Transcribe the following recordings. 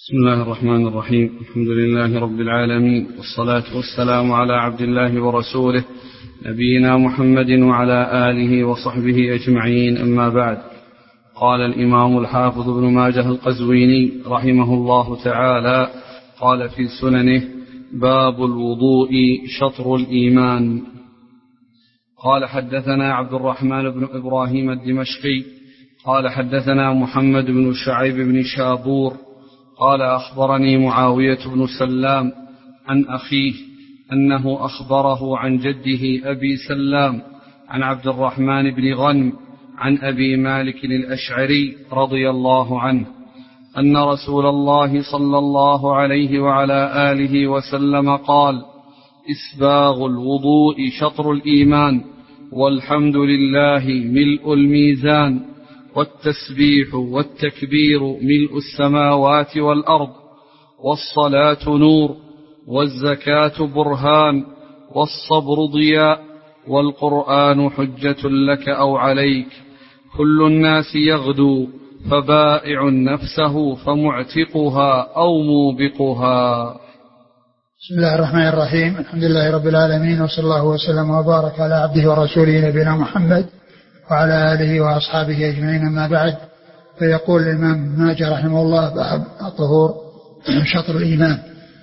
بسم الله الرحمن الرحيم. الحمد لله رب العالمين، والصلاة والسلام على عبد الله ورسوله نبينا محمد وعلى آله وصحبه أجمعين، أما بعد. قال الإمام الحافظ ابن ماجه القزويني رحمه الله تعالى قال في سننه: باب الوضوء شطر الإيمان. قال حدثنا عبد الرحمن بن إبراهيم الدمشقي قال حدثنا محمد بن شعيب بن شابور قال أخبرني معاوية بن سلام عن أخيه أنه أخبره عن جده أبي سلام عن عبد الرحمن بن غنم عن أبي مالك الأشعري رضي الله عنه أن رسول الله صلى الله عليه وعلى آله وسلم قال: إسباغ الوضوء شطر الإيمان، والحمد لله ملء الميزان، والتسبيح والتكبير ملء السماوات والأرض، والصلاة نور، والزكاة برهان، والصبر ضياء، والقرآن حجة لك أو عليك، كل الناس يغدو فبائع نفسه فمعتقها أو موبقها. بسم الله الرحمن الرحيم. الحمد لله رب العالمين، وصلى الله وسلم وبارك على عبده ورسوله نبينا محمد وعلى آله وأصحابه أجمعين، أما بعد. فيقول الإمام ماجه رحمه الله: باب الطهور شطر الإيمان.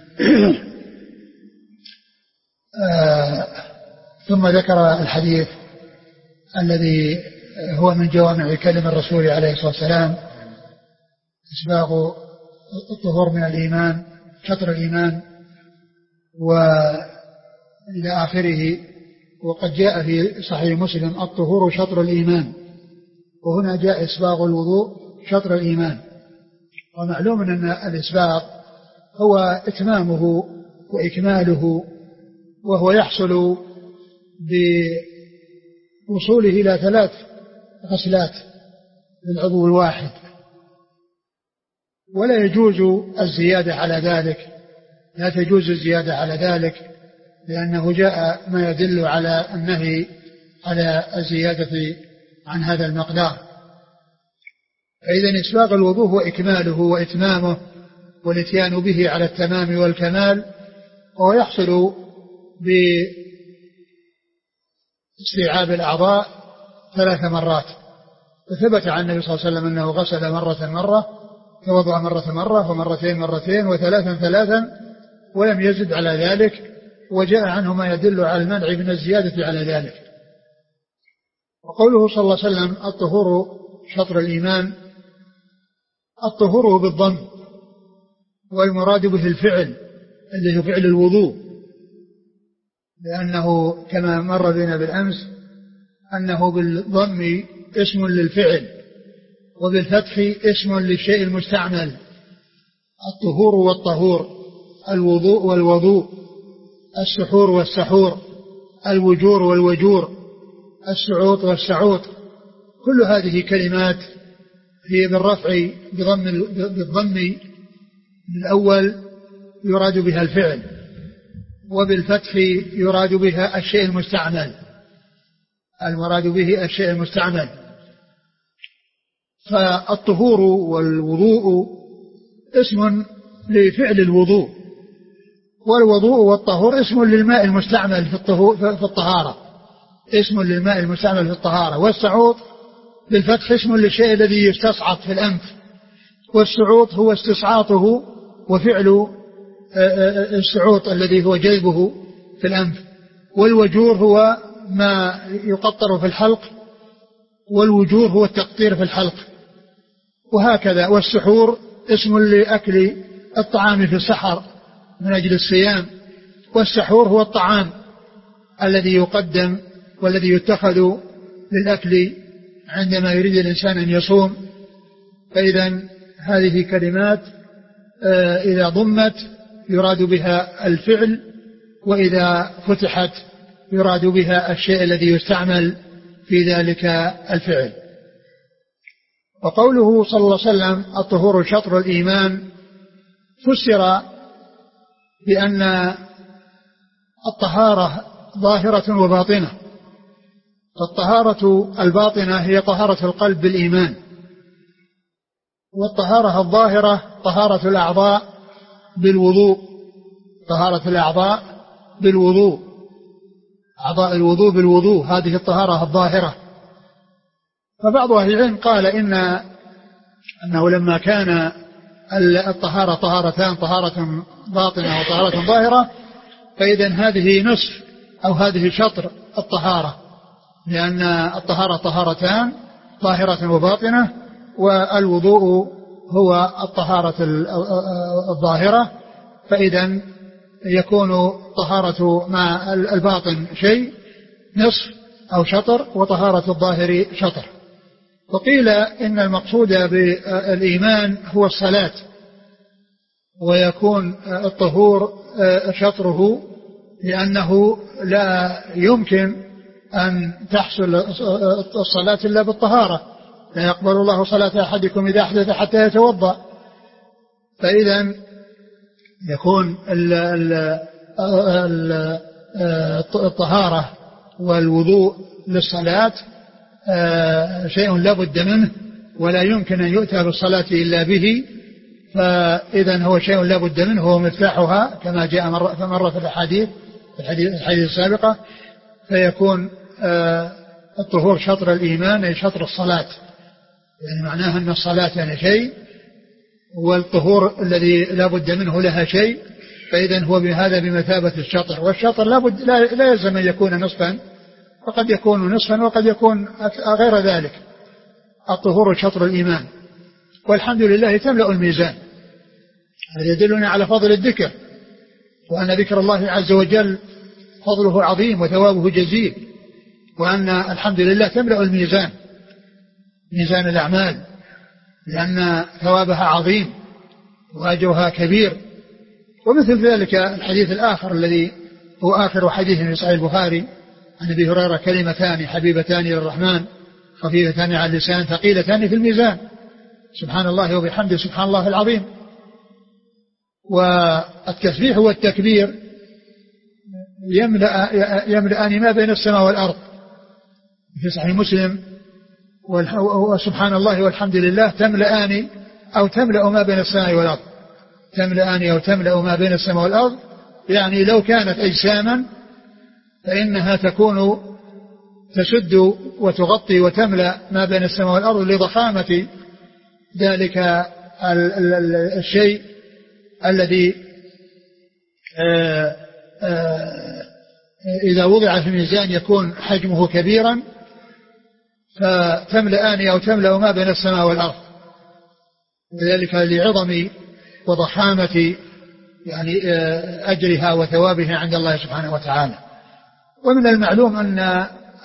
ثم ذكر الحديث الذي هو من جوامع كلم الرسول عليه الصلاة والسلام: إسباغ الطهور من الإيمان شطر الإيمان، وإلى آخره. وقد جاء في صحيح مسلم: الطهور شطر الإيمان، وهنا جاء إسباغ الوضوء شطر الإيمان. ومعلوم أن الإسباغ هو إتمامه وإكماله، وهو يحصل بوصوله إلى 3 غسلات للعضو الواحد، ولا يجوز الزيادة على ذلك، لا تجوز الزيادة على ذلك، لأنه جاء ما يدل على النهي على الزيادة عن هذا المقدار. فإذا إسباغ الوضوء هو إكماله وإتمامه والاتيان به على التمام والكمال، وهو يحصل باستيعاب الأعضاء 3 مرات. وثبت عن النبي صلى الله عليه وسلم أنه غسل مرة، توضأ مرة، ومرتين، وثلاثا، ولم يزد على ذلك. وجاء عنه ما يدل على المنع من الزيادة على ذلك. وقوله صلى الله عليه وسلم: الطهور شطر الإيمان، الطهور بالضم، والمراد به الفعل الذي هو فعل الوضوء، لأنه كما مر بنا بالأمس أنه بالضم اسم للفعل، وبالفتح اسم للشيء المستعمل. الطهور والطهور، الوضوء والوضوء، السحور والسحور، الوجور والوجور، السعوط والسعوط، كل هذه كلمات هي بالرفع بالضم الأول يراد بها الفعل، وبالفتح يراد بها الشيء المستعمل، المراد به الشيء المستعمل. فالطهور والوضوء اسم لفعل الوضوء، والوضوء والطهور اسم للماء المستعمل في الطهارة، اسم للماء المستعمل في الطهارة. والسعوط بالفتح اسم للشيء الذي يستصعط في الأنف، والسعوط هو استصعاطه وفعل السعوط الذي هو جذبه في الأنف. والوجور هو ما يقطر في الحلق، والوجور هو التقطير في الحلق، وهكذا. والسحور اسم لأكل الطعام في السحر من أجل الصيام، والسحور هو الطعام الذي يقدم والذي يتخذ للأكل عندما يريد الإنسان أن يصوم. فإذا هذه كلمات إذا ضمت يراد بها الفعل، وإذا فتحت يراد بها الشيء الذي يستعمل في ذلك الفعل. وقوله صلى الله عليه وسلم: الطهور شطر الإيمان، فسر بأن الطهارة ظاهرة وباطنة. فالطهارة الباطنة هي طهارة القلب بالإيمان، والطهارة الظاهرة طهارة الأعضاء بالوضوء، طهارة الأعضاء بالوضوء، أعضاء الوضوء بالوضوء، هذه الطهارة الظاهرة. فبعض أهل العلم قال أنه لما كان الطهارة طهارتان، طهارة باطنة وطهارة ظاهرة، فإذا هذه نصف أو هذه شطر الطهارة، لأن الطهارة طهارتان، طاهرة وباطنة، والوضوء هو الطهارة الظاهرة، فإذا يكون طهارة مع الباطن شيء نصف أو شطر، وطهارة الظاهر شطر. وقيل إن المقصود بالإيمان هو الصلاة، ويكون الطهور شطره، لأنه لا يمكن أن تحصل الصلاة إلا بالطهارة، لا يقبل الله صلاة أحدكم إذا أحدث حتى يتوضأ. فإذا يكون الطهارة والوضوء للصلاة شيء لا بد منه، ولا يمكن أن يؤتى بالصلاة إلا به، فإذا هو شيء لا بد منه، هو مفتاحها كما جاء مرة في الحديث السابقة. فيكون الطهور شطر الإيمان أي شطر الصلاة، يعني معناها أن الصلاة يعني شيء، والطهور الذي لا بد منه لها شيء، فإذا هو بهذا بمثابة الشطر. والشطر لا يلزم أن يكون نصفا، وقد يكون نصفا وقد يكون غير ذلك. الطهور شطر الإيمان، والحمد لله تملأ الميزان. هذا يدلنا على فضل الذكر، وأن ذكر الله عز وجل فضله عظيم وثوابه جزيل، وأن الحمد لله تملأ الميزان، ميزان الأعمال، لأن ثوابها عظيم وأجرها كبير. ومثل ذلك الحديث الآخر الذي هو آخر حديث في صحيح البخاري عن أبي هريرة: كلمتان حبيبتان للرحمن خفيفتان على اللسان ثقيلتان في الميزان، سبحان الله وبحمده سبحان الله العظيم. والتسبيح والتكبير يملأان ما بين السماء والأرض، في صحيح مسلم: وسبحان الله والحمد لله تملأان أو تملأ ما بين السماء والأرض، تملأان أو تملأ ما بين السماء والأرض، يعني لو كانت أجساما فإنها تكون تسد وتغطي وتملأ ما بين السماء والأرض لضخامة ذلك الشيء الذي إذا وضع في الميزان يكون حجمه كبيرا، فتملأان أو تملأ ما بين السماء والأرض، وذلك لعظم وضخامة يعني أجرها وثوابها عند الله سبحانه وتعالى. ومن المعلوم أن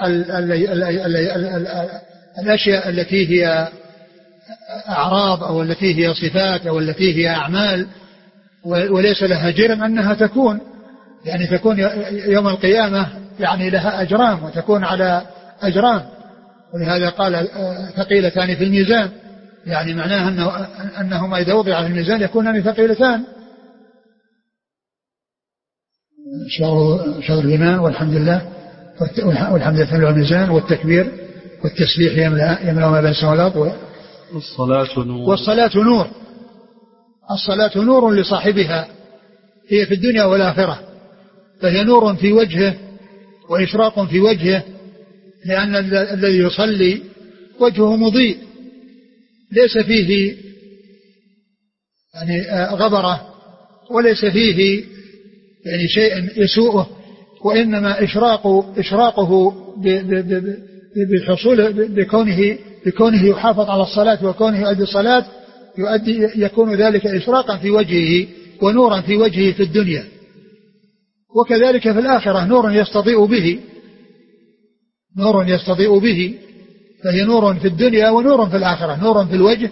الأشياء التي هي أعراض أو التي هي صفات أو التي هي أعمال وليس لها جرم أنها تكون يوم القيامة يعني لها أجرام، وتكون على أجرام، ولهذا قال ثقيلتان في الميزان، يعني معناها أنهما إذا وضع في الميزان يكونان ثقيلتان. شهر الإيمان والحمد لله والحمد لله تملأ الميزان، والتكبير والتسبيح يملأ ما بين السماء والأرض، والصلاة نور. الصلاة نور لصاحبها، هي في الدنيا والآخرة، فهي نور في وجهه وإشراق في وجهه، لأن الذي يصلي وجهه مضيء ليس فيه يعني غبرة، وليس فيه يعني شيء يسوءه، وإنما إشراقه بالحصول بكونه يحافظ على الصلاة وكونه يؤدي الصلاة، يكون ذلك إشراقا في وجهه ونورا في وجهه في الدنيا. وكذلك في الآخرة نور يستضيء به، فهي نور في الدنيا ونور في الآخرة، نور في الوجه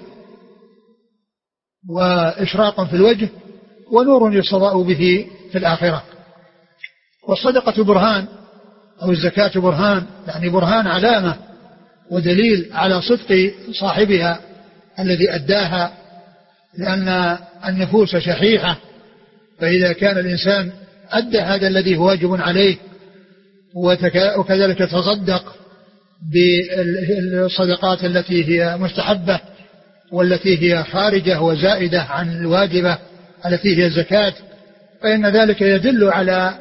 وإشراق في الوجه، ونور يستضاء به في الآخرة. والصدقة برهان أو الزكاة برهان، يعني برهان علامة ودليل على صدق صاحبها الذي أداها، لأن النفوس شحيحة، فإذا كان الإنسان أدى هذا الذي هو واجب عليه وكذلك تصدق بالصدقات التي هي مستحبة والتي هي خارجة وزائدة عن الواجبة التي هي الزكاة، فإن ذلك يدل على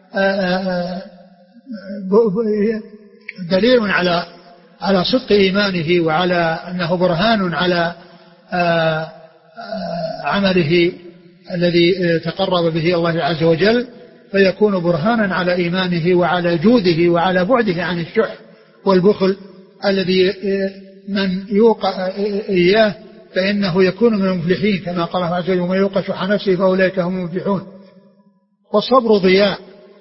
دليل على صدق إيمانه، وعلى أنه برهان على عمله الذي تقرب به الله عز وجل، فيكون برهانا على إيمانه وعلى جوده وعلى بعده عن الشح والبخل الذي من يوقع إياه فإنه يكون من المفلحين، كما قال الله عز وجل: ومن يوق شح نفسه فأولئك هم المفلحون. والصبر ضياء،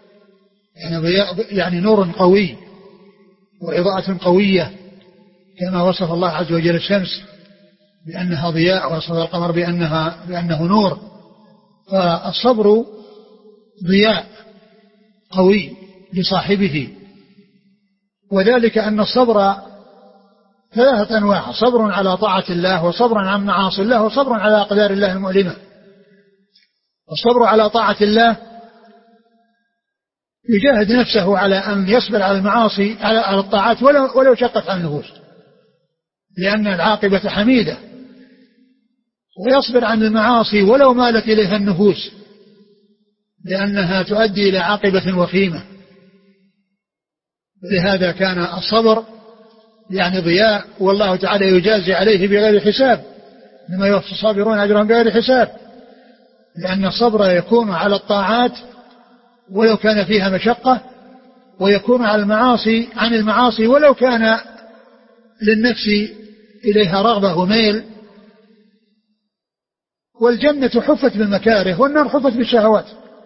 يعني نور قوي وإضاءة قوية، كما وصف الله عز وجل الشمس بأنها ضياء، ووصف القمر بأنه نور. فالصبر ضياء قوي لصاحبه، وذلك أن الصبر ثلاثة أنواع: صبر على طاعة الله، وصبر عن معاصي الله، وصبر على أقدار الله المؤلمة. الصبر على طاعة الله يجاهد نفسه على أن يصبر على المعاصي على الطاعات ولو شقت عن النفوس، لأن العاقبة حميدة، ويصبر عن المعاصي ولو مالت إليها النفوس، لأنها تؤدي إلى عاقبة وخيمة. لهذا كان الصبر يعني ضياء، والله تعالى يجازي عليه بغير حساب، إنما يوفى الصابرون أجرهم بغير حساب، لأن الصبر يكون على الطاعات ولو كان فيها مشقة، ويكون على المعاصي عن المعاصي ولو كان للنفس إليها رغبة وميل. والجنة حفت بالمكاره، والنار حفت بالشهوات.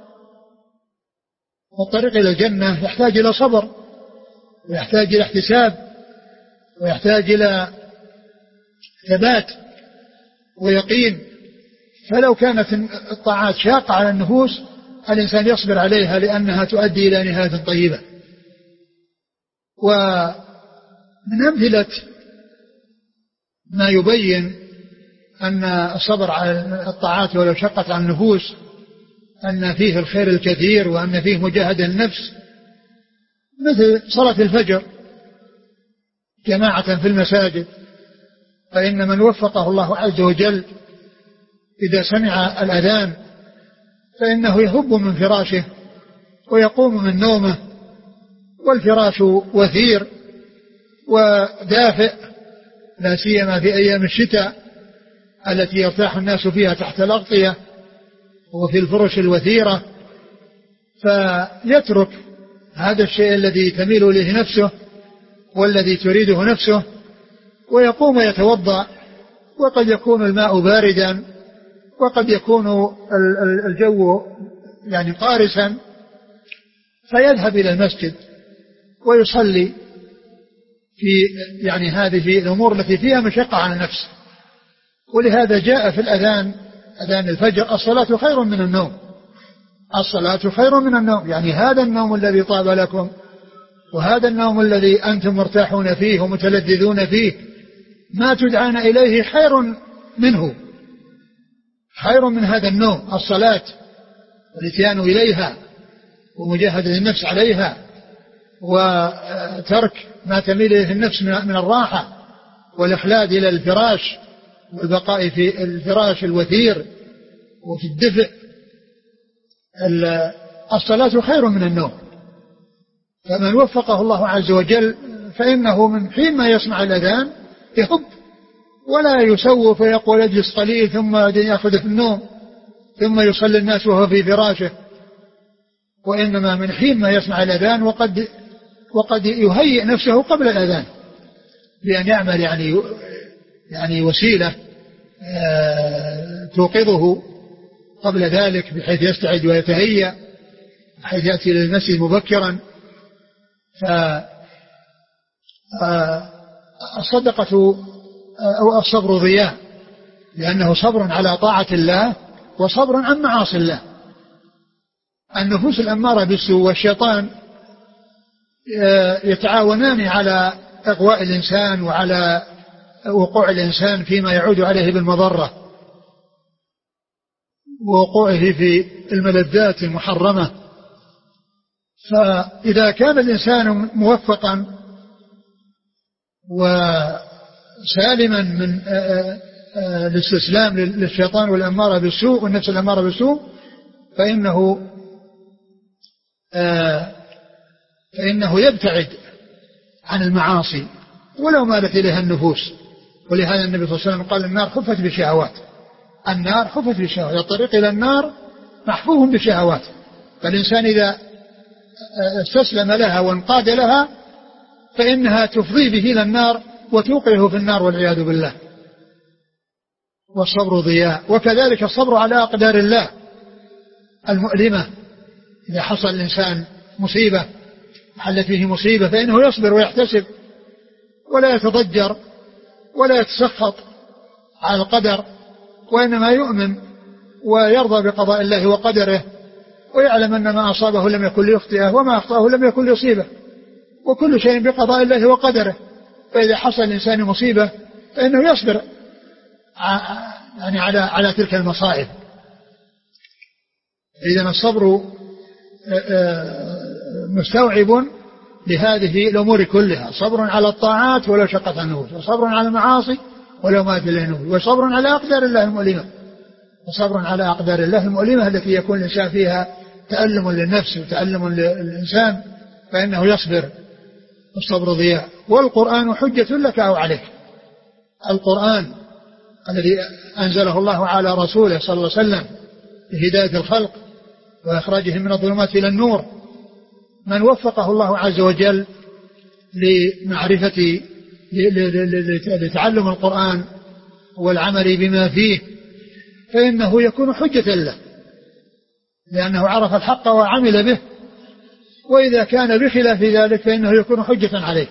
والطريق إلى الجنة يحتاج إلى صبر، ويحتاج إلى احتساب، ويحتاج إلى ثبات ويقين. فلو كانت الطاعات شاقة على النفوس الإنسان يصبر عليها لأنها تؤدي إلى نهاية طيبة. ومن أمثلة ما يبين أن الصبر على الطاعات ولو شقت على النفوس أن فيه الخير الكثير، وأن فيه مجاهدة النفس، مثل صلاة الفجر جماعة في المساجد. فإن من وفقه الله عز وجل إذا سمع الأذان فإنه يهب من فراشه ويقوم من نومه، والفراش وثير ودافئ، لا سيما في أيام الشتاء التي يرتاح الناس فيها تحت الأغطية وفي الفرش الوثيرة، فيترك هذا الشيء الذي تميل إليه نفسه والذي تريده نفسه ويقوم يتوضأ. وقد يكون الماء باردا، وقد يكون الجو يعني قارسا، فيذهب إلى المسجد ويصلي في يعني هذه الأمور التي فيها مشقة على النفس. ولهذا جاء في الأذان، أذان الفجر: الصلاة خير من النوم. الصلاة خير من النوم، يعني هذا النوم الذي طاب لكم، وهذا النوم الذي أنتم مرتاحون فيه ومتلذذون فيه، ما تدعون إليه خير منه، خير من هذا النوم. الصلاة والاتيان إليها ومجاهدة النفس عليها، وترك ما تميل إليه النفس من الراحة والإخلاد إلى الفراش والبقاء في الفراش الوثير وفي الدفء. الصلاة خير من النوم. فمن وفقه الله عز وجل فإنه من حين ما يسمع الأذان يهب ولا يسوف فيقول يجلس قليل ثم يأخذ في النوم ثم يصلي الناس وهو في فراشه، وإنما من حين ما يسمع الأذان وقد يهيئ نفسه قبل الأذان بأن يعمل يعني وسيلة توقظه قبل ذلك، بحيث يستعد ويتهيأ، بحيث يأتي للمسجد مبكرا. فالصدقة أو الصبر ضياء، لأنه صبر على طاعة الله وصبر عن معاصي الله. النفوس الأمارة بالسوء والشيطان يتعاونان على إغواء الإنسان وعلى وقوع الإنسان فيما يعود عليه بالمضرة ووقوعه في الملذات المحرمة. فإذا كان الإنسان موفقا وسالما من الاستسلام للشيطان والأمارة بالسوء والنفس الأمارة بالسوء فإنه يبتعد عن المعاصي ولو مالت إليها النفوس. ولهذا النبي صلى الله عليه وسلم قال النار حفت بالشهوات، النار حفت بالشهوات، الطريق إلى النار محفوف بالشهوات. فالإنسان إذا استسلم لها وانقاد لها فإنها تفضي به إلى النار وتوقعه في النار والعياذ بالله. والصبر ضياء، وكذلك الصبر على أقدار الله المؤلمة. إذا حصل الإنسان مصيبة حلت به مصيبة فإنه يصبر ويحتسب ولا يتضجر ولا يتسخط على القدر، وإنما يؤمن ويرضى بقضاء الله وقدره، ويعلم أن ما أصابه لم يكن ليخطئه وما أخطأه لم يكن ليصيبه، وكل شيء بقضاء الله وقدره. فإذا حصل الإنسان مصيبة فإنه يصبر يعني على تلك المصائب. إذن الصبر مستوعب لهذه الأمور كلها، صبر على الطاعات ولو شقت النفوس، وصبر على المعاصي ولو مات النفوس، وصبر على أقدار الله المؤلمة، وصبر على أقدار الله المؤلمة التي يكون الإنسان فيها تألم للنفس وتألم للإنسان فإنه يصبر، والصبر ضياء. والقرآن حجة لك أو عليك. القرآن الذي أنزله الله على رسوله صلى الله عليه وسلم لهداية الخلق وإخراجهم من الظلمات إلى النور، من وفقه الله عز وجل لمعرفة لتعلم القرآن والعمل بما فيه فإنه يكون حجة له، لأنه عرف الحق وعمل به. وإذا كان بخلاف ذلك فإنه يكون حجة عليه،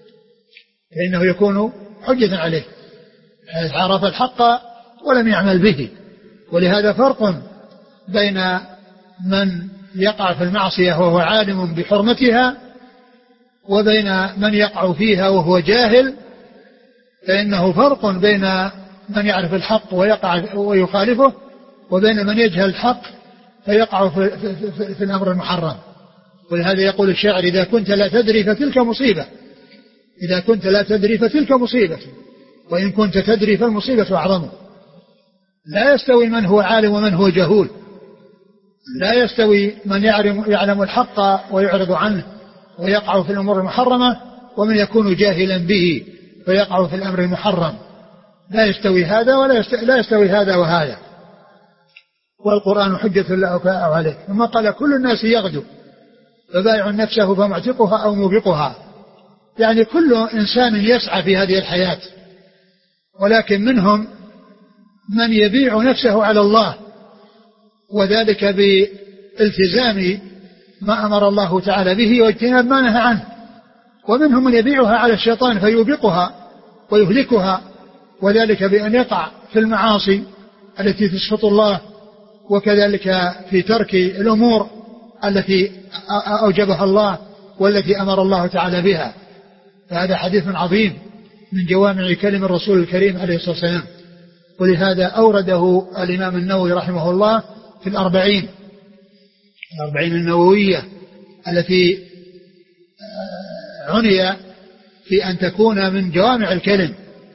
عرف الحق ولم يعمل به. ولهذا فرق بين من يقع في المعصية وهو عالم بحرمتها وبين من يقع فيها وهو جاهل. فإنه فرق بين من يعرف الحق ويقع ويخالفه وبين من يجهل الحق فيقع في الأمر المحرم. ولهذا يقول الشاعر: إذا كنت لا تدري فتلك مصيبة، إذا كنت لا تدري فتلك مصيبة، وإن كنت تدري فالمصيبة أعظم. لا يستوي من هو عالم ومن هو جهول، لا يستوي من يعلم الحق ويعرض عنه ويقع في الأمور المحرمة ومن يكون جاهلا به فيقع في الأمر المحرم. لا يستوي هذا لا يستوي هذا وهذا. والقرآن حجة لك أو عليك. ثم قال: كل الناس يغدو فبائع نفسه فمعتقها أو موبقها. يعني كل إنسان يسعى في هذه الحياة، ولكن منهم من يبيع نفسه على الله، وذلك بالتزام ما أمر الله تعالى به واجتناب ما نهى عنه. ومنهم من يبيعها على الشيطان فيوبقها ويهلكها، وذلك بأن يقع في المعاصي التي تسخط الله، وكذلك في ترك الأمور التي أوجبها الله والتي أمر الله تعالى بها. فهذا حديث عظيم من جوامع كلم الرسول الكريم عليه الصلاة والسلام. ولهذا أورده الإمام النووي رحمه الله في الأربعين النووية التي عني في أن تكون من جوامع الكلم،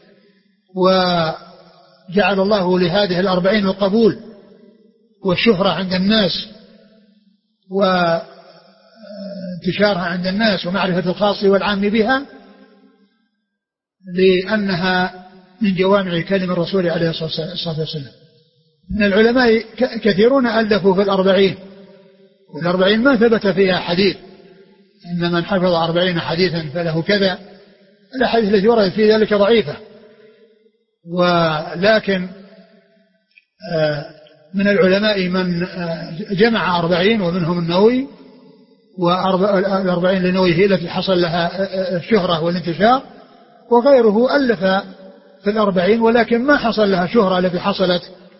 وجعل الله لهذه الأربعين القبول والشهرة عند الناس وانتشارها عند الناس ومعرفة الخاص والعام بها، لأنها من جوامع كلم الرسول عليه الصلاة والسلام. من العلماء كثيرون ألفوا في الأربعين، والأربعين ما ثبت فيها حديث إن من حفظ 40 حديثا فله كذا. الأحاديث التي وردت في ذلك ضعيفة. ولكن من العلماء من جمع 40 ومنهم النووي، وال40 للنووي هي التي حصل لها الشهرة والانتشار، وغيره ألف في 40 ولكن ما حصل لها شهرة التي حصلت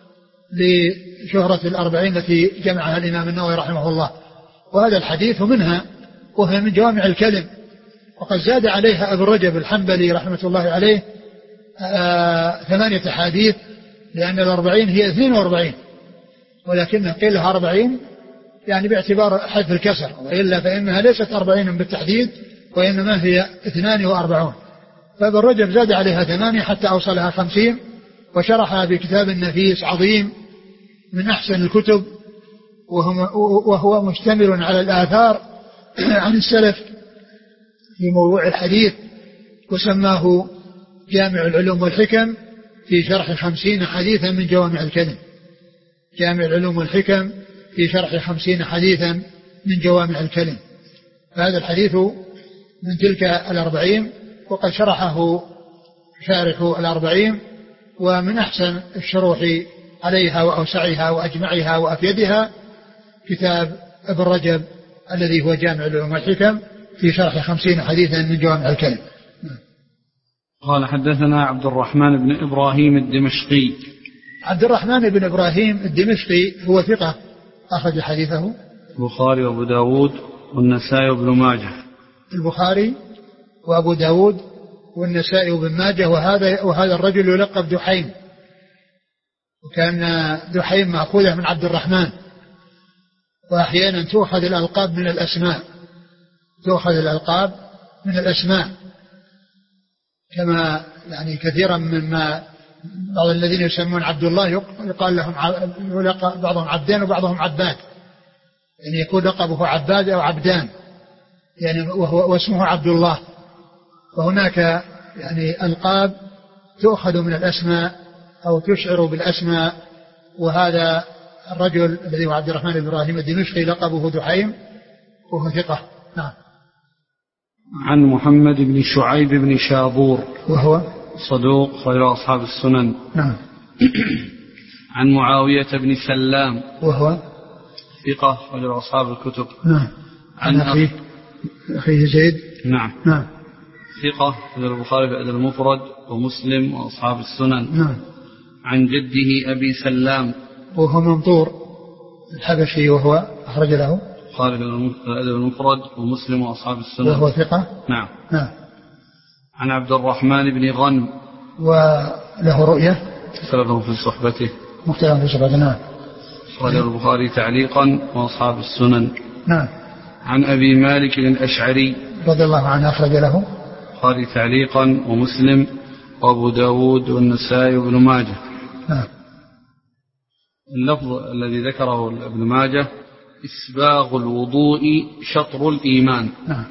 لشهرة 40 التي جمعها الإمام النووي رحمه الله. وهذا الحديث منها، وهي من جوامع الكلم. وقد زاد عليها ابن رجب الحنبلي رحمة الله عليه 8 أحاديث، لأن 40 هي 42 ولكنها قيل لها 40 يعني باعتبار حذف الكسر، وإلا فإنها ليست 40 بالتحديد وإنما هي 42. فابن رجب زاد عليها 8 حتى أوصلها 50، وشرح بكتاب نفيس عظيم من أحسن الكتب، وهو مشتمل على الآثار عن السلف في موضوع الحديث، وسماه جامع العلوم والحكم في شرح 50 حديثا من جوامع الكلم. جامع العلوم والحكم في شرح 50 حديثا من جوامع الكلم. فهذا الحديث من تلك 40، وقد شرحه شارح 40، ومن أحسن الشروح عليها وأوسعها وأجمعها وأفيدها كتاب ابن رجب الذي هو جامع العلوم والحكم في شرح 50 حديثا من جوامع الكلم. قال حدثنا عبد الرحمن بن إبراهيم الدمشقي. عبد الرحمن بن إبراهيم الدمشقي هو ثقة أخرج حديثه البخاري وأبو داود والنسائي وابن ماجه. البخاري وأبو داود والنسائي وابن ماجه. وهذا الرجل يلقب دحيم، وكان دحيم مأخوذة من عبد الرحمن، وأحيانا تؤخذ الألقاب من الأسماء، كما يعني كثيرا مما بعض الذين يسمون عبد الله يقال لهم يلقب بعضهم عبدان وبعضهم عباد، يعني يكون لقبه عباد أو عبدان يعني واسمه عبد الله. وهناك يعني ألقاب تؤخذ من الأسماء أو تشعر بالأسماء. وهذا الرجل الذي هو عبد الرحمن بن إبراهيم الدمشقي لقبه دحيم وهو ثقة. نعم. عن محمد بن شعيب بن شابور وهو صدوق خير أصحاب السنن. نعم. عن معاوية بن سلام وهو ثقة خير أصحاب الكتب. نعم. عن أخيه زيد. نعم. نعم. ثقة خير البخاري في الأدب المفرد ومسلم وأصحاب السنن. نعم. عن جده أبي سلام وهو منطور الحبشي، وهو أخرج له البخاري في الأدب المفرد ومسلم وأصحاب السنن، وهو ثقة. نعم. نعم. عن عبد الرحمن بن غنم وله رؤية سلفه في صحبته مختلف في صحبته. نعم. أخرج البخاري تعليقا وأصحاب السنن. نعم. عن أبي مالك الأشعري رضي الله عنه أخرج له البخاري تعليقا ومسلم وأبو داود والنسائي وابن ماجه. نعم. اللفظ الذي ذكره ابن ماجه إسباغ الوضوء شطر الإيمان. نعم.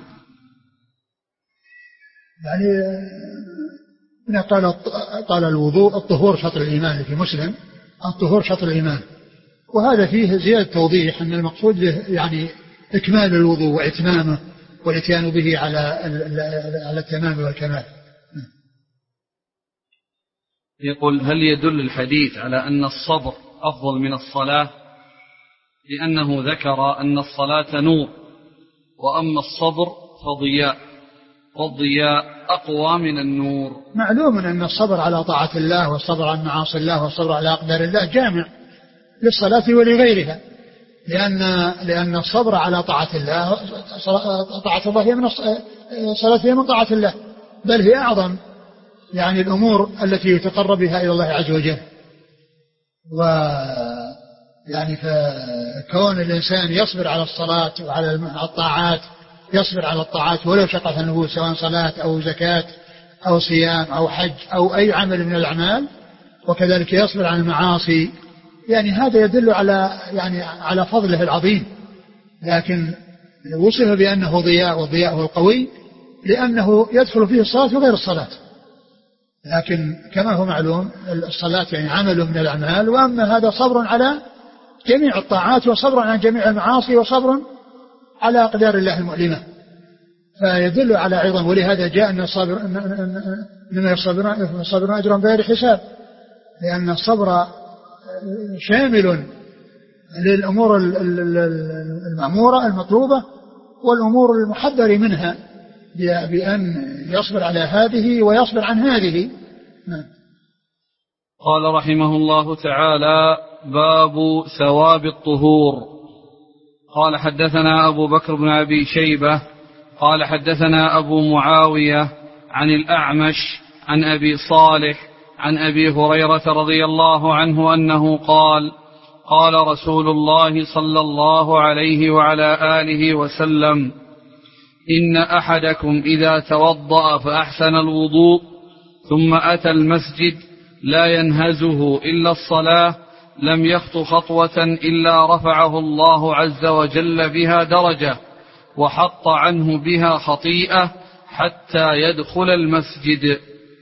يعني قال الوضوء الطهور شطر الإيمان، في مسلم الطهور شطر الإيمان، وهذا فيه زيادة توضيح أن المقصود به يعني إكمال الوضوء وإتمامه والإتيان به على التمام والكمال. يقول: هل يدل الحديث على أن الصبر أفضل من الصلاة؟ لأنه ذكر أن الصلاة نور، وأما الصبر فضياء، والضياء أقوى من النور. معلوم أن الصبر على طاعة الله والصبر عن معاصي الله والصبر على أقدار الله جامع للصلاة ولغيرها، لأن الصبر على طاعة الله، طاعة الله هي من الصلاة هي من طاعة الله، بل هي أعظم يعني الأمور التي يتقرب بها إلى الله عز وجل. ويعني فكون الإنسان يصبر على الصلاة وعلى الطاعات، يصبر على الطاعات ولو شقت النفوس، سواء صلاة أو زكاة أو صيام أو حج أو أي عمل من الأعمال، وكذلك يصبر عن المعاصي، يعني هذا يدل على فضله العظيم. لكن وصف بأنه ضياء، والضياء هو القوي، لأنه يدخل فيه الصلاة وغير الصلاة. لكن كما هو معلوم الصلاة يعني عمل من الأعمال، وأما هذا صبر على جميع الطاعات وصبر عن جميع المعاصي وصبر على أقدار الله المؤلمة، فيدل على عظم. ولهذا جاء أن الصابر إنما يصبرون أجرا بغير حساب، لأن الصبر شامل للأمور المأمورة المطلوبة والأمور المحذر منها، بأن يصبر على هذه ويصبر عن هذه. قال رحمه الله تعالى: باب ثواب الطهور. قال: حدثنا أبو بكر بن أبي شيبة قال حدثنا أبو معاوية عن الأعمش عن أبي صالح عن أبي هريرة رضي الله عنه أنه قال: قال رسول الله صلى الله عليه وعلى آله وسلم: إن أحدكم إذا توضأ فأحسن الوضوء ثم أتى المسجد لا ينهزه إلا الصلاة لم يخط خطوة إلا رفعه الله عز وجل بها درجة وحط عنه بها خطيئة حتى يدخل المسجد.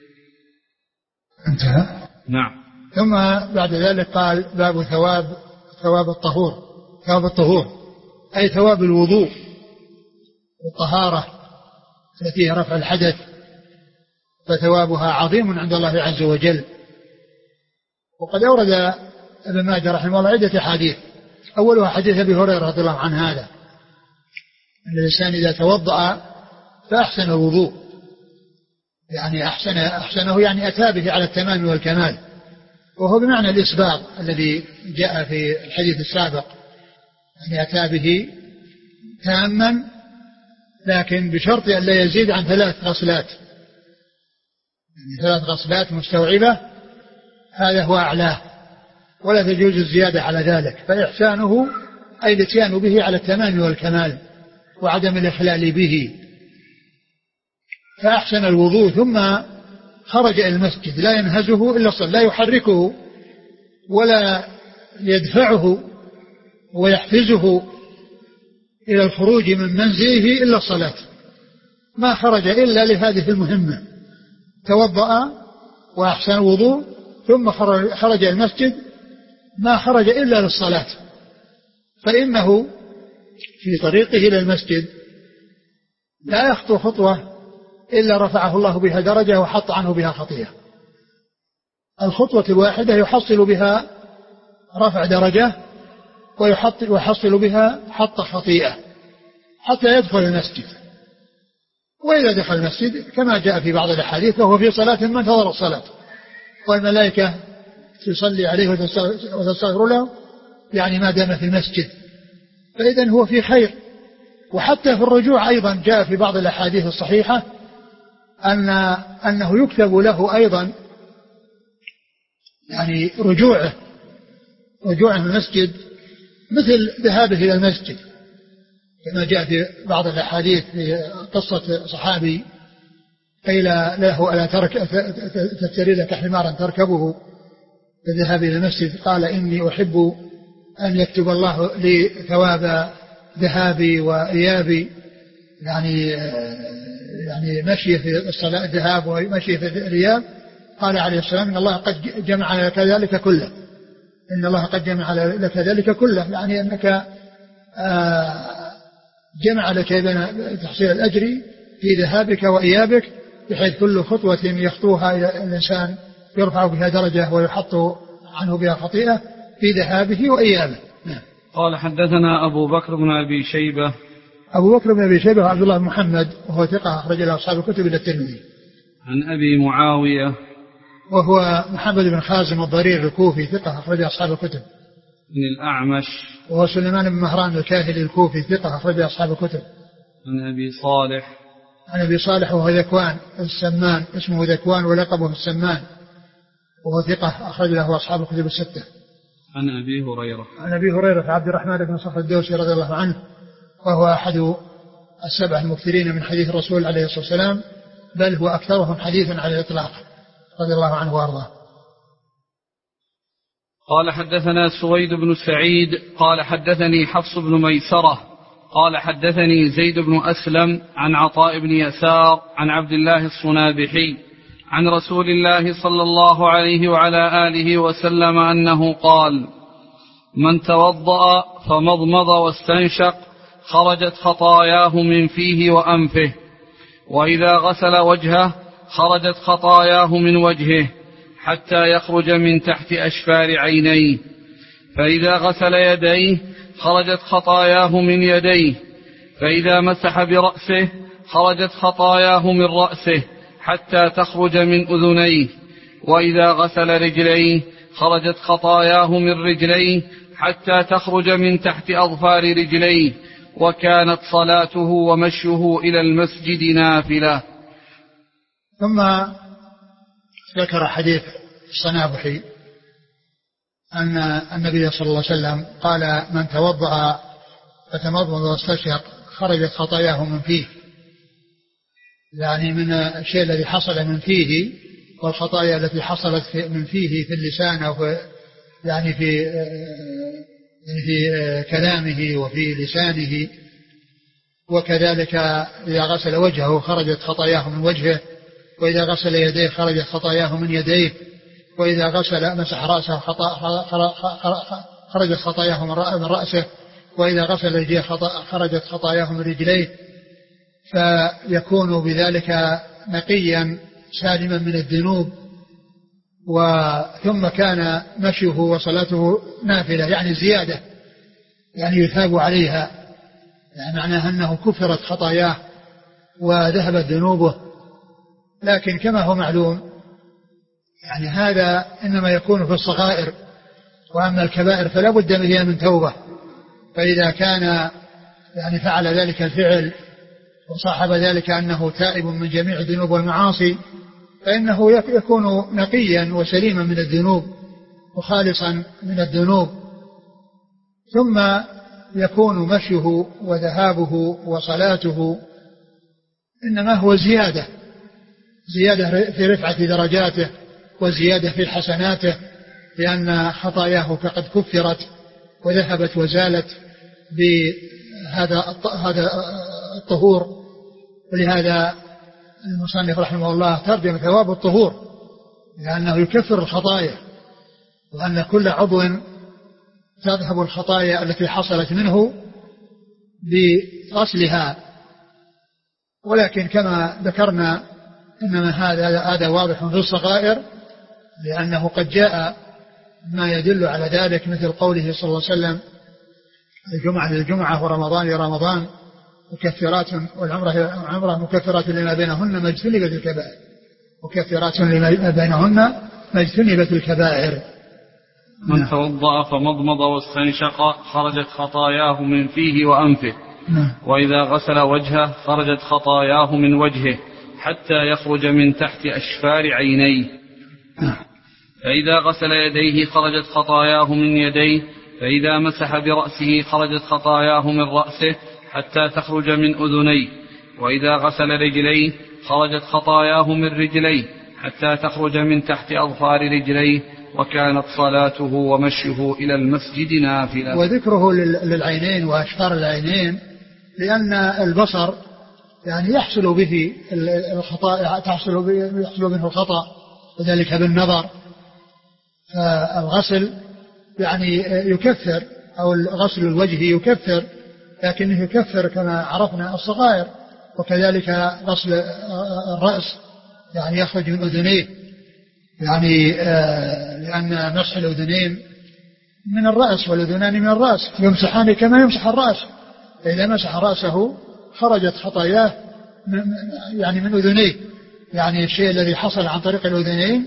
انتهى. نعم. ثم بعد ذلك قال باب ثواب الطهور أي ثواب الوضوء والطهارة التي هي رفع الحدث، فثوابها عظيم عند الله عز وجل. وقد أورد ابن ماجه رحمه الله عدة حديث، أولها حديث أبي هريرة رضي الله عنه هذا أن الإنسان إذا توضأ فأحسن الوضوء، يعني أحسنه يعني أتى به على التمام والكمال، وهو بمعنى الإسباغ الذي جاء في الحديث السابق، يعني أتى به تاما لكن بشرط أن لا يزيد عن 3 غسلات، يعني 3 غسلات مستوعبة، هذا هو أعلاه، ولا تجوز الزيادة على ذلك. فإحسانه أي الاتيان به على التمام والكمال وعدم الإخلال به. فأحسن الوضوء ثم خرج إلى المسجد لا ينهزه إلا الصلاة، لا يحركه ولا يدفعه ويحفزه إلى الخروج من منزله إلا الصلاة، ما خرج إلا لهذه المهمة، توضأ وأحسن الوضوء ثم خرج المسجد، ما خرج إلا للصلاة، فإنه في طريقه إلى المسجد لا يخطو خطوة إلا رفعه الله بها درجة وحط عنه بها خطيئة. الخطوة الواحدة يحصل بها رفع درجة ويحصل بها حط خطيئة حتى يدخل المسجد. وإذا دخل المسجد كما جاء في بعض الأحاديث فهو في صلاة ما انتظر الصلاة، والملائكة تصلي عليه وتستغفر له، يعني ما دام في المسجد، فإذن هو في خير. وحتى في الرجوع أيضا جاء في بعض الأحاديث الصحيحة أنه يكتب له أيضا يعني رجوعه من المسجد مثل ذهابه إلى المسجد، كما جاء في بعض الأحاديث في قصة صحابي قيل له ألا تشتري لك حمارا تركبه بالذهاب إلى المسجد، قال إني أحب أن يكتب الله لي ثواب ذهابي وإيابي، يعني مشي في الصلاة الذهاب ومشي في الإياب. قال عليه السلام إن الله قد جمع لك ذلك كله، إن الله قد جمع لك ذلك كله، يعني أنك جمع لك بين تحصيل الأجر في ذهابك وإيابك، بحيث كل خطوة يخطوها الإنسان يرفع بها درجة ويحط عنه بها خطيئة في ذهابه وإيابه. قال حدثنا أبو بكر بن أبي شيبة. أبو بكر بن أبي شيبة وعبد الله بن محمد وهو ثقة أخرج له أصحاب الكتب إلى الترمذي. عن أبي معاوية وهو محمد بن خازم الضرير الكوفي ثقة أخرج أصحاب الكتب. عن الأعمش وهو سليمان بن مهران الكاهلي الكوفي ثقة أخرج أصحاب الكتب. عن أبي صالح وهو ذكوان السمان، اسمه ذكوان ولقبه السمان، وهو ثقة أخرج له أصحاب الكتب الستة. عن أبي هريرة عبد الرحمن بن صخر الدوسي رضي الله عنه، وهو أحد 7 المكثرين من حديث الرسول عليه الصلاة والسلام، بل هو أكثرهم حديثا على الإطلاق رضي الله عنه وأرضاه. قال حدثنا سويد بن سعيد قال حدثني حفص بن ميسرة قال حدثني زيد بن أسلم عن عطاء بن يسار عن عبد الله الصنابحي عن رسول الله صلى الله عليه وعلى آله وسلم أنه قال: من توضأ فمضمض واستنشق خرجت خطاياه من فيه وأنفه، وإذا غسل وجهه خرجت خطاياه من وجهه حتى يخرج من تحت أشفار عينيه، فإذا غسل يديه خرجت خطاياه من يديه، فإذا مسح برأسه خرجت خطاياه من رأسه حتى تخرج من أذنيه، وإذا غسل رجليه خرجت خطاياه من رجليه حتى تخرج من تحت أظفار رجليه، وكانت صلاته ومشيه إلى المسجد نافلة. ثم ذكر حديث الصنابحي أن النبي صلى الله عليه وسلم قال: من توضأ فتمضمض واستنشق خرجت خطاياه من فيه، يعني من الشيء الذي حصل من فيه والخطايا التي حصلت من فيه في اللسان أو في يعني في كلامه وفي لسانه. وكذلك إذا غسل وجهه خرجت خطاياه من وجهه، وإذا غسل يديه خرجت خطاياه من يديه، وإذا غسل مسح رأسه خرجت خطاياه من رأسه، وإذا غسل رجليه خرجت خطاياه من رجليه، فيكون بذلك نقيا سالما من الذنوب. ثم كان مشيه وصلاته نافلة يعني زيادة، يعني يثاب عليها، يعني معناها أنه كفرت خطاياه وذهبت ذنوبه. لكن كما هو معلوم يعني هذا إنما يكون في الصغائر، وأما الكبائر فلا بد فيها من توبة. فإذا كان يعني فعل ذلك الفعل وصاحب ذلك أنه تائب من جميع الذنوب والمعاصي، فإنه يكون نقيا وسليما من الذنوب وخالصا من الذنوب. ثم يكون مشيه وذهابه وصلاته إنما هو زيادة في رفعة درجاته وزيادة في حسناته، لأن خطاياه فقد كفرت وذهبت وزالت بهذا الطهور. ولهذا المصنف رحمه الله ترجم ثواب الطهور، لأنه يكفر الخطايا، وأن كل عضو تذهب الخطايا التي حصلت منه بغسلها. ولكن كما ذكرنا إنما هذا واضح في الصغائر، لأنه قد جاء ما يدل على ذلك، مثل قوله صلى الله عليه وسلم: الجمعة للجمعة ورمضان لرمضان مكفرات، والعمرة مكفرات لما بينهن ما اجتنبت الكبائر، مكفرات لما بينهن ما اجتنبت الكبائر. من توضأ فمضمض واستنشق خرجت خطاياه من فيه وأنفه، وإذا غسل وجهه خرجت خطاياه من وجهه حتى يخرج من تحت أشفار عينيه. فإذا غسل يديه خرجت خطاياه من يديه، فإذا مسح برأسه خرجت خطاياه من رأسه حتى تخرج من أذنيه، وإذا غسل رجليه خرجت خطاياه من رجليه حتى تخرج من تحت أظفار رجليه، وكانت صلاته ومشيه إلى المسجد نافلة. وذكره للعينين وأشفار العينين لأن البصر يعني يحصل به الخطأ، يحصل منه الخطأ، وذلك بالنظر. فالغسل يعني يكفر، أو غسل الوجه يكفر، لكنه يكفر كما عرفنا الصغائر. وكذلك غسل الرأس يعني يخرج من أذنيه، يعني لأن مسح الأذنين من الرأس والأذنان من الرأس، يمسحان كما يمسح الرأس. فإذا مسح رأسه خرجت خطاياه يعني من أذنيه، يعني الشيء الذي حصل عن طريق الأذنين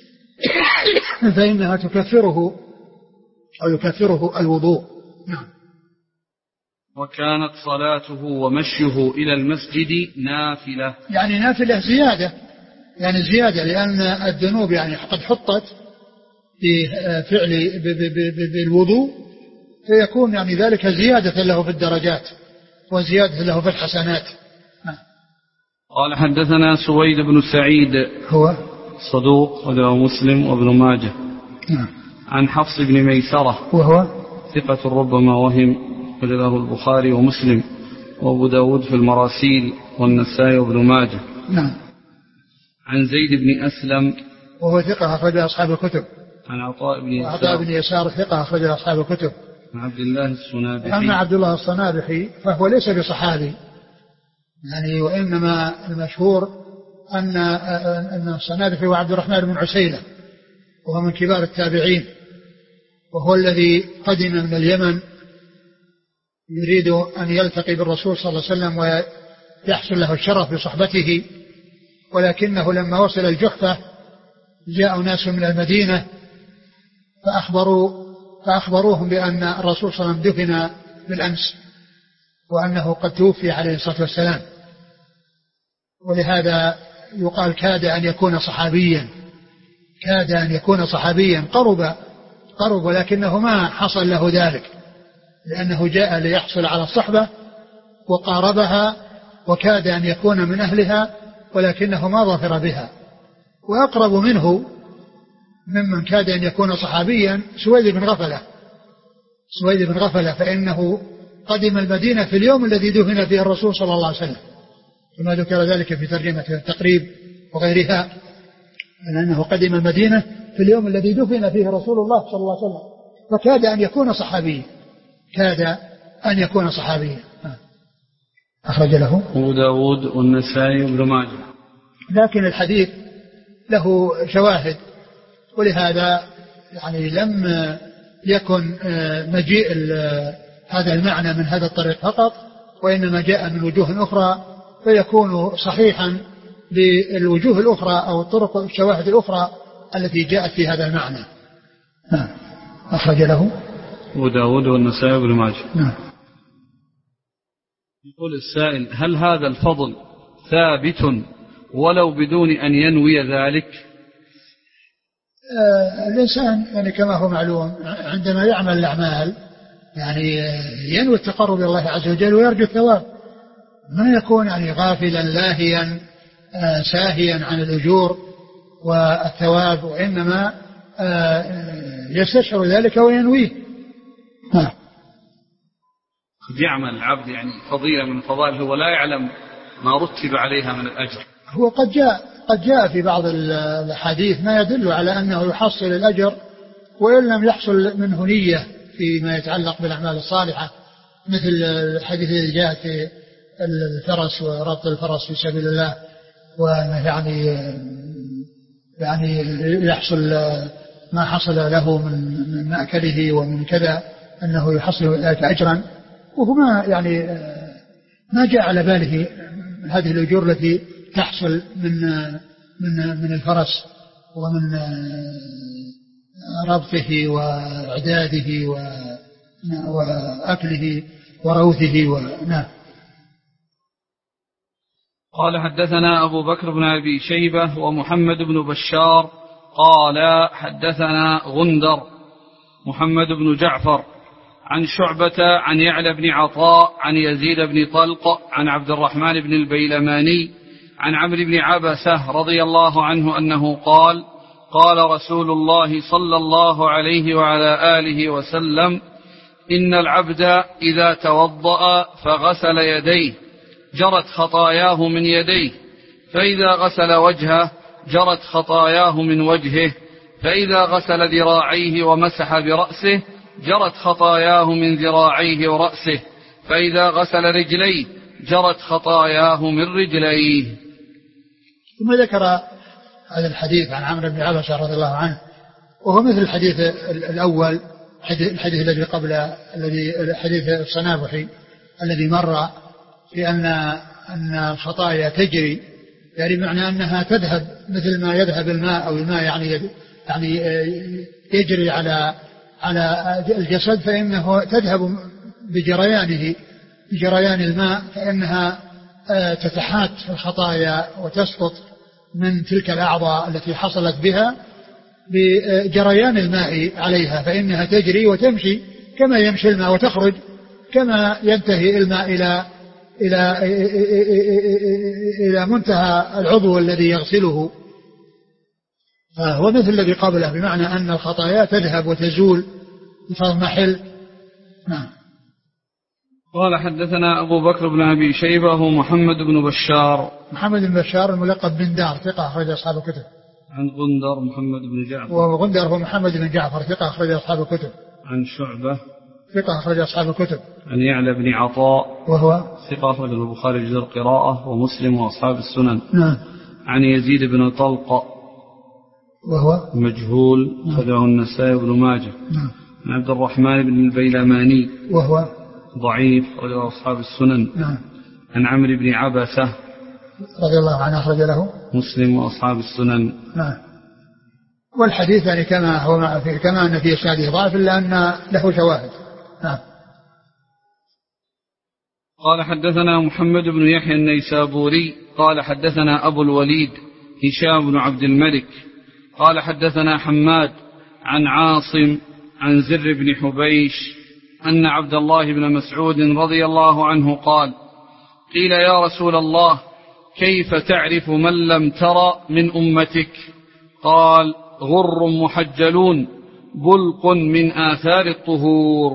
فإنها تكفره أو يكفره الوضوء. نعم. وكانت صلاته ومشيه إلى المسجد نافلة، يعني نافلة زيادة، يعني زيادة، لأن الذنوب يعني قد حطت في فعل بالوضوء، فيكون يعني ذلك زيادة له في الدرجات وزيادة له في الحسنات. قال: حدثنا سويد بن سعيد هو صدوق وله مسلم وابن ماجه عن حفص بن ميسرة وهو ثقة ربما وهم، وله البخاري ومسلم وابو داود في المراسيل والنسائي وابن ماجه. نعم. عن زيد بن أسلم وهو ثقة أخرج أصحاب الكتب. عن عطاء بن يسار ثقة أخرج أصحاب الكتب. عن عبد الله الصنابحي. أما عبد الله الصنابحي فهو ليس بصحابي يعني، وإنما المشهور أن الصنابحي هو عبد الرحمن بن عسيلة، وهو من كبار التابعين، وهو الذي قدم من اليمن يريد أن يلتقي بالرسول صلى الله عليه وسلم ويحصل له الشرف بصحبته، ولكنه لما وصل الجحفة جاء ناس من المدينة فأخبروهم بأن الرسول صلى الله عليه وسلم دفن بالأمس، وأنه قد توفي عليه الصلاة والسلام. ولهذا يقال كاد أن يكون صحابيا، كاد أن يكون صحابيا، قرب ولكنه ما حصل له ذلك، لأنه جاء ليحصل على الصحبة وقاربها، وكاد أن يكون من أهلها ولكنه ما ظفر بها، وأقرب منه ممن كاد أن يكون صحابيا سويد بن غفلة فإنه قدم المدينة في اليوم الذي دفن فيه الرسول صلى الله عليه وسلم، كما ذكر ذلك في ترجمة التقريب وغيرها، أنه قدم المدينة في اليوم الذي دفن فيه رسول الله صلى الله عليه وسلم، فكاد أن يكون صحابيا. أخرج له أبو داود والنسائي وابن ماجه. لكن الحديث له شواهد، ولهذا يعني لم يكن مجيء هذا المعنى من هذا الطريق فقط، وإنما جاء من وجوه أخرى، فيكون صحيحا بالوجوه الأخرى أو الطرق الشواهد الأخرى التي جاءت في هذا المعنى. أخرج له أبو داود والنسائي وابن ماجه. يقول السائل: هل هذا الفضل ثابت ولو بدون أن ينوي ذلك؟ الإنسان يعني كما هو معلوم عندما يعمل الأعمال يعني ينوي التقرب إلى الله عز وجل ويرجو الثواب، ما يكون يعني غافلا لاهيا ساهيا عن الأجور والثواب، وإنما يستشعر ذلك وينويه. قد يعمل العبد يعني فضيلة من فضائله هو لا يعلم ما رتب عليها من الأجر. هو قد جاء في بعض الحديث ما يدل على أنه يحصل الأجر وإن لم يحصل منه نية فيما يتعلق بالأعمال الصالحة، مثل الحديث الذي جاء في الفرس وربط الفرس في سبيل الله، يعني يحصل ما حصل له من مأكله ومن كذا أنه يحصل ذلك أجرا، وهو ما جاء على باله هذه الأجور التي تحصل من الفرس ومن ربطه وإعداده وأكله وروثه قال: حدثنا أبو بكر بن أبي شيبة ومحمد بن بشار قال: حدثنا غندر محمد بن جعفر عن شعبة عن يعلى بن عطاء عن يزيد بن طلق عن عبد الرحمن بن البيلماني عن عمرو بن عبسة رضي الله عنه أنه قال: قال رسول الله صلى الله عليه وعلى آله وسلم: إن العبد إذا توضأ فغسل يديه جرت خطاياه من يديه، فإذا غسل وجهه جرت خطاياه من وجهه، فإذا غسل ذراعيه ومسح برأسه جرت خطاياه من ذراعيه ورأسه، فإذا غسل رجليه جرت خطاياه من رجليه. ثم ذكر هذا الحديث عن عمرو بن عبسة رضي الله عنه، وهو مثل الحديث الأول، الحديث الذي قبل الحديث الصنابحي الذي مر، في أن الخطايا تجري، يعني معنى أنها تذهب مثل ما يذهب الماء، أو الماء يعني يجري على الجسد، فإنه تذهب بجريان الماء، فإنها تتحات الخطايا وتسقط من تلك الأعضاء التي حصلت بها بجريان الماء عليها، فإنها تجري وتمشي كما يمشي الماء، وتخرج كما ينتهي الماء إلى منتهى العضو الذي يغسله، فهو مثل الذي قبله، بمعنى أن الخطايا تذهب وتزول وتضمحل. قال: حدثنا أبو بكر بن أبي شيبة ومحمد بن بشار. محمد بن بشار الملقب بن دار، ثقة أخرج أصحاب الكتب. عن غندر محمد بن جعفر. وغندر هو محمد بن جعفر، ثقة أخرج أصحاب الكتب. عن شعبة، ثقة أخرج أصحاب الكتب. عن يعلى بن عطاء، وهو ثقة أخرج البخاري جزء القراءة ومسلم وأصحاب السنن. نعم. عن يزيد بن طلق، وهو مجهول، أخرجه النسائي بن ماجه. نعم. عن عبد الرحمن بن البيلماني، وهو ضعيف، أخرجه أصحاب السنن. نعم. عن عمرو بن عبسة رضي الله عنه، أخرج له مسلم وأصحاب السنن. نعم. والحديث يعني كما أن في إسناده ضعف، إلا أن له شواهد. نعم. قال: حدثنا محمد بن يحيى النيسابوري قال: حدثنا أبو الوليد هشام بن عبد الملك قال: حدثنا حماد عن عاصم عن زر بن حبيش أن عبد الله بن مسعود رضي الله عنه قال: قيل يا رسول الله كيف تعرف من لم تر من أمتك؟ قال: غر محجلون بلق من آثار الطهور.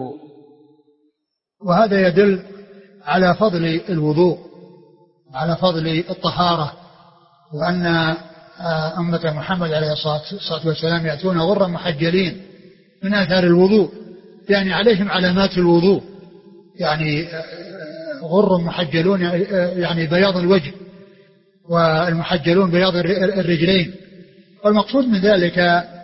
وهذا يدل على فضل الوضوء، على فضل الطهارة، وأن أمة محمد عليه الصلاة والسلام يأتون غرا محجلين من آثار الوضوء، يعني عليهم علامات الوضوء، يعني غر محجلون يعني بياض الوجه، والمحجلون بياض الرجلين. والمقصود من ذلك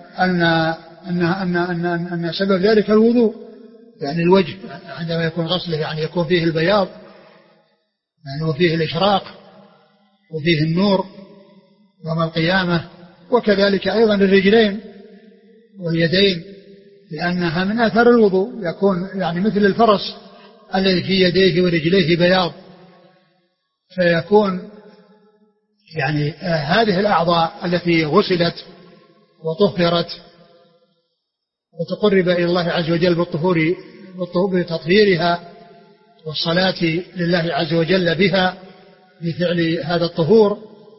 أن سبب ذلك الوضوء، يعني الوجه عندما يكون غسله يعني يكون فيه البياض، يعني وفيه الإشراق وفيه النور يوم القيامة. وكذلك أيضا الرجلين واليدين، لأنها من آثار الوضوء، يكون يعني مثل الفرس الذي في يديه ورجليه بياض، فيكون يعني هذه الأعضاء التي غسلت وطهرت وتقرب إلى الله عز وجل بالطهور بتطهيرها والصلاة لله عز وجل بها بفعل هذا الطهور،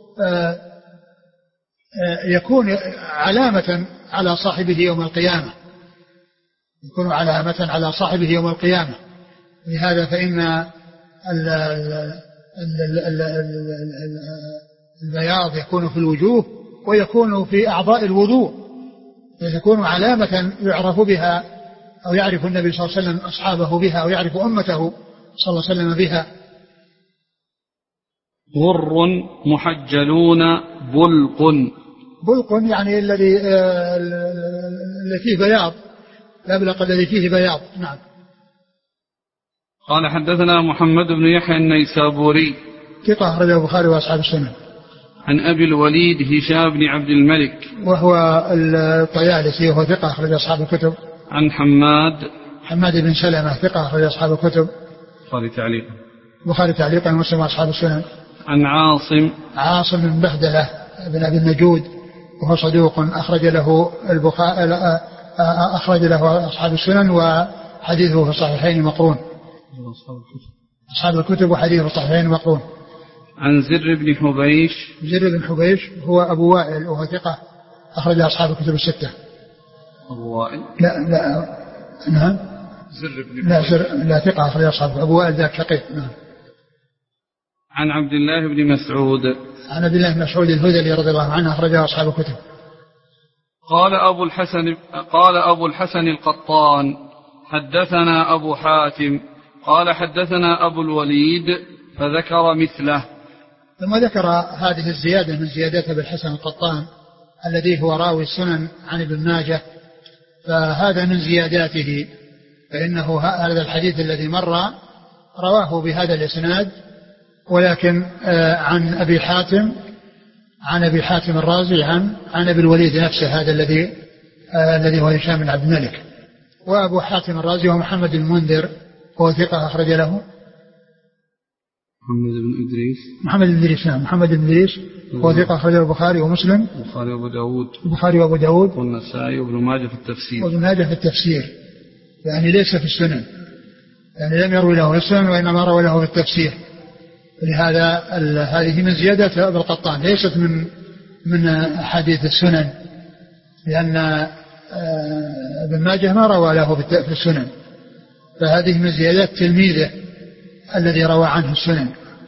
يكون علامة على صاحبه يوم القيامة، يكون علامة على صاحبه يوم القيامة. لهذا فإن البياض يكون في الوجوه ويكون في أعضاء الوضوء، فيكون علامة يعرف بها أو يعرف النبي صلى الله عليه وسلم أصحابه بها أو يعرف أمته صلى الله عليه وسلم بها. غر محجلون بلق يعني الذي فيه بياض، الأبلق الذي فيه بياض. نعم. قال: حدثنا محمد بن يحيى النيسابوري ثقة أخرجه البخاري وأصحاب السنن. عن أبي الوليد هشام بن عبد الملك وهو الطيالسي وهو ثقة أخرج أصحاب الكتب. عن حماد بن سلمة ثقة أخرج أصحاب الكتب. البخاري تعليقا ومسلم وأصحاب السنن. عن عاصم بن بهدلة بن أبي النجود وهو صدوق أخرج له أصحاب السنن وحديثه في الصحيحين مقرون. أصحاب الكتب وحديثه في الصحيحين مقرون. عن زر بن حبيش هو أبو وائل وهو ثقة أخرج أصحاب الكتب الستة. أبو وائل لا نعم زر بن حبيش لا ثقة أخرج أصحاب. أبو وائل ذاك شقيق. نعم. عن عبد الله بن مسعود الهذلي رضي الله عنه أخرجه أصحاب الكتب. قال أبو الحسن القطان: حدثنا أبو حاتم قال حدثنا أبو الوليد فذكر مثله. ثم ذكر هذه الزيادة من زيادات أبي الحسن القطان الذي هو راوي السنن عن ابن ماجه، فهذا من زياداته، فإنه هذا الحديث الذي مر رواه بهذا الإسناد، ولكن عن أبي حاتم الرازي عن أبي الوليد نفسه، هذا الذي هو هشام بن عبد الملك. وأبو حاتم الرازي هو محمد المنذر هو ثقة أخرج له محمد بن إدريس هو ثقة أخرج له البخاري ومسلم البخاري وأبو داود والنسائي وابن ماجه في التفسير، يعني ليس في السنن، يعني لم يروي له في السنن وإنما روى له في التفسير. لهذا هذه من زيادة أبي القطان، ليست من أحاديث السنن، لأن ابن ماجه ما روى له في السنن، فهذه من زيادات تلميذه الذي روى عنه السنن.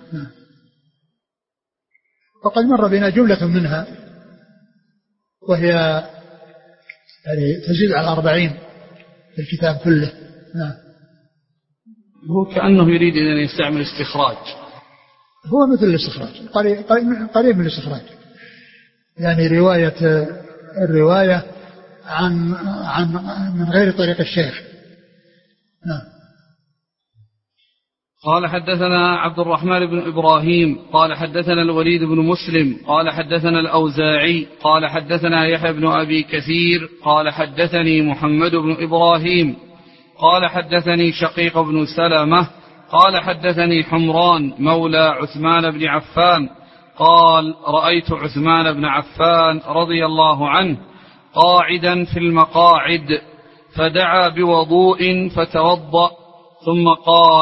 وقد مر بنا جملة منها وهي يعني تزيد على 40 في الكتاب كله. هو كأنه يريد أن يستعمل استخراج، هو مثل الاستخراج، قريب من الاستخراج، يعني الرواية عن من غير طريق الشيخ. قال: حدثنا عبد الرحمن بن إبراهيم قال حدثنا الوليد بن مسلم قال حدثنا الأوزاعي قال حدثنا يحيى بن أبي كثير قال حدثني محمد بن إبراهيم قال حدثني شقيق بن سلمة قال حدثني حمران مولى عثمان بن عفان قال: رأيت عثمان بن عفان رضي الله عنه قاعدا في المقاعد فدعا بوضوء فتوضأ ثم قال: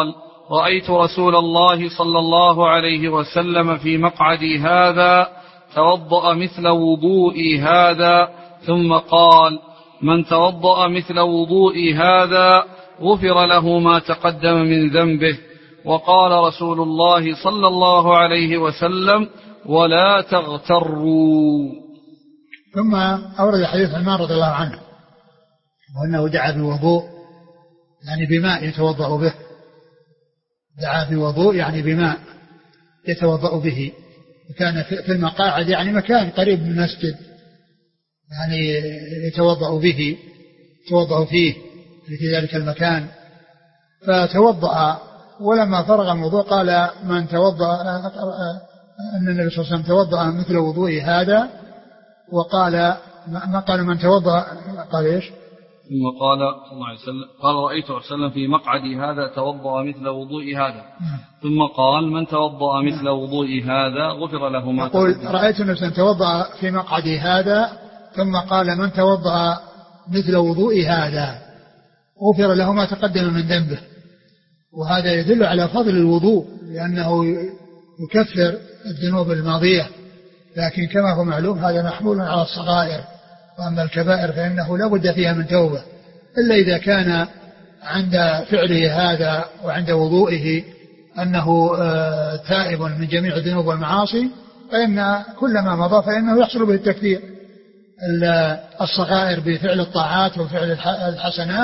رأيت رسول الله صلى الله عليه وسلم في مقعدي هذا توضأ مثل وضوئي هذا ثم قال من توضأ مثل وضوئي هذا غفر له ما تقدم من ذنبه. وقال رسول الله صلى الله عليه وسلم ولا تغتروا. ثم أورد حديث عمار رضي الله عنه وأنه دعا بوضوء يعني بماء يتوضأ به، دعا بوضوء يعني بماء يتوضأ به، وكان في المقاعد يعني مكان قريب من المسجد يعني يتوضأ به، يتوضأ فيه في ذلك المكان. فتوضأ ولما فرغ الوضوء قال من توضأ أن النبي صلى الله عليه وسلم توضأ مثل وضوء هذا، وقال ما قال من توضأ قال إيش؟ ثم قال صلى الله عليه وسلم قال رأيت صلى الله عليه وسلم في مقعدي هذا توضأ مثل وضوء هذا ثم قال من توضأ مثل وضوء هذا غفر له ما يقول رأيت النبي صلى الله عليه وسلم توضأ في مقعدي هذا ثم قال من توضأ مثل وضوء هذا غفر له ما تقدم من ذنبه. وهذا يدل على فضل الوضوء لأنه يكفر الذنوب الماضية، لكن كما هو معلوم هذا محمول على الصغائر، وأما الكبائر فإنه لا بد فيها من توبة، إلا إذا كان عند فعله هذا وعند وضوئه أنه تائب من جميع الذنوب والمعاصي، فإن كل ما مضى فإنه يحصل به التكفير. الصغائر بفعل الطاعات وفعل الحسنات،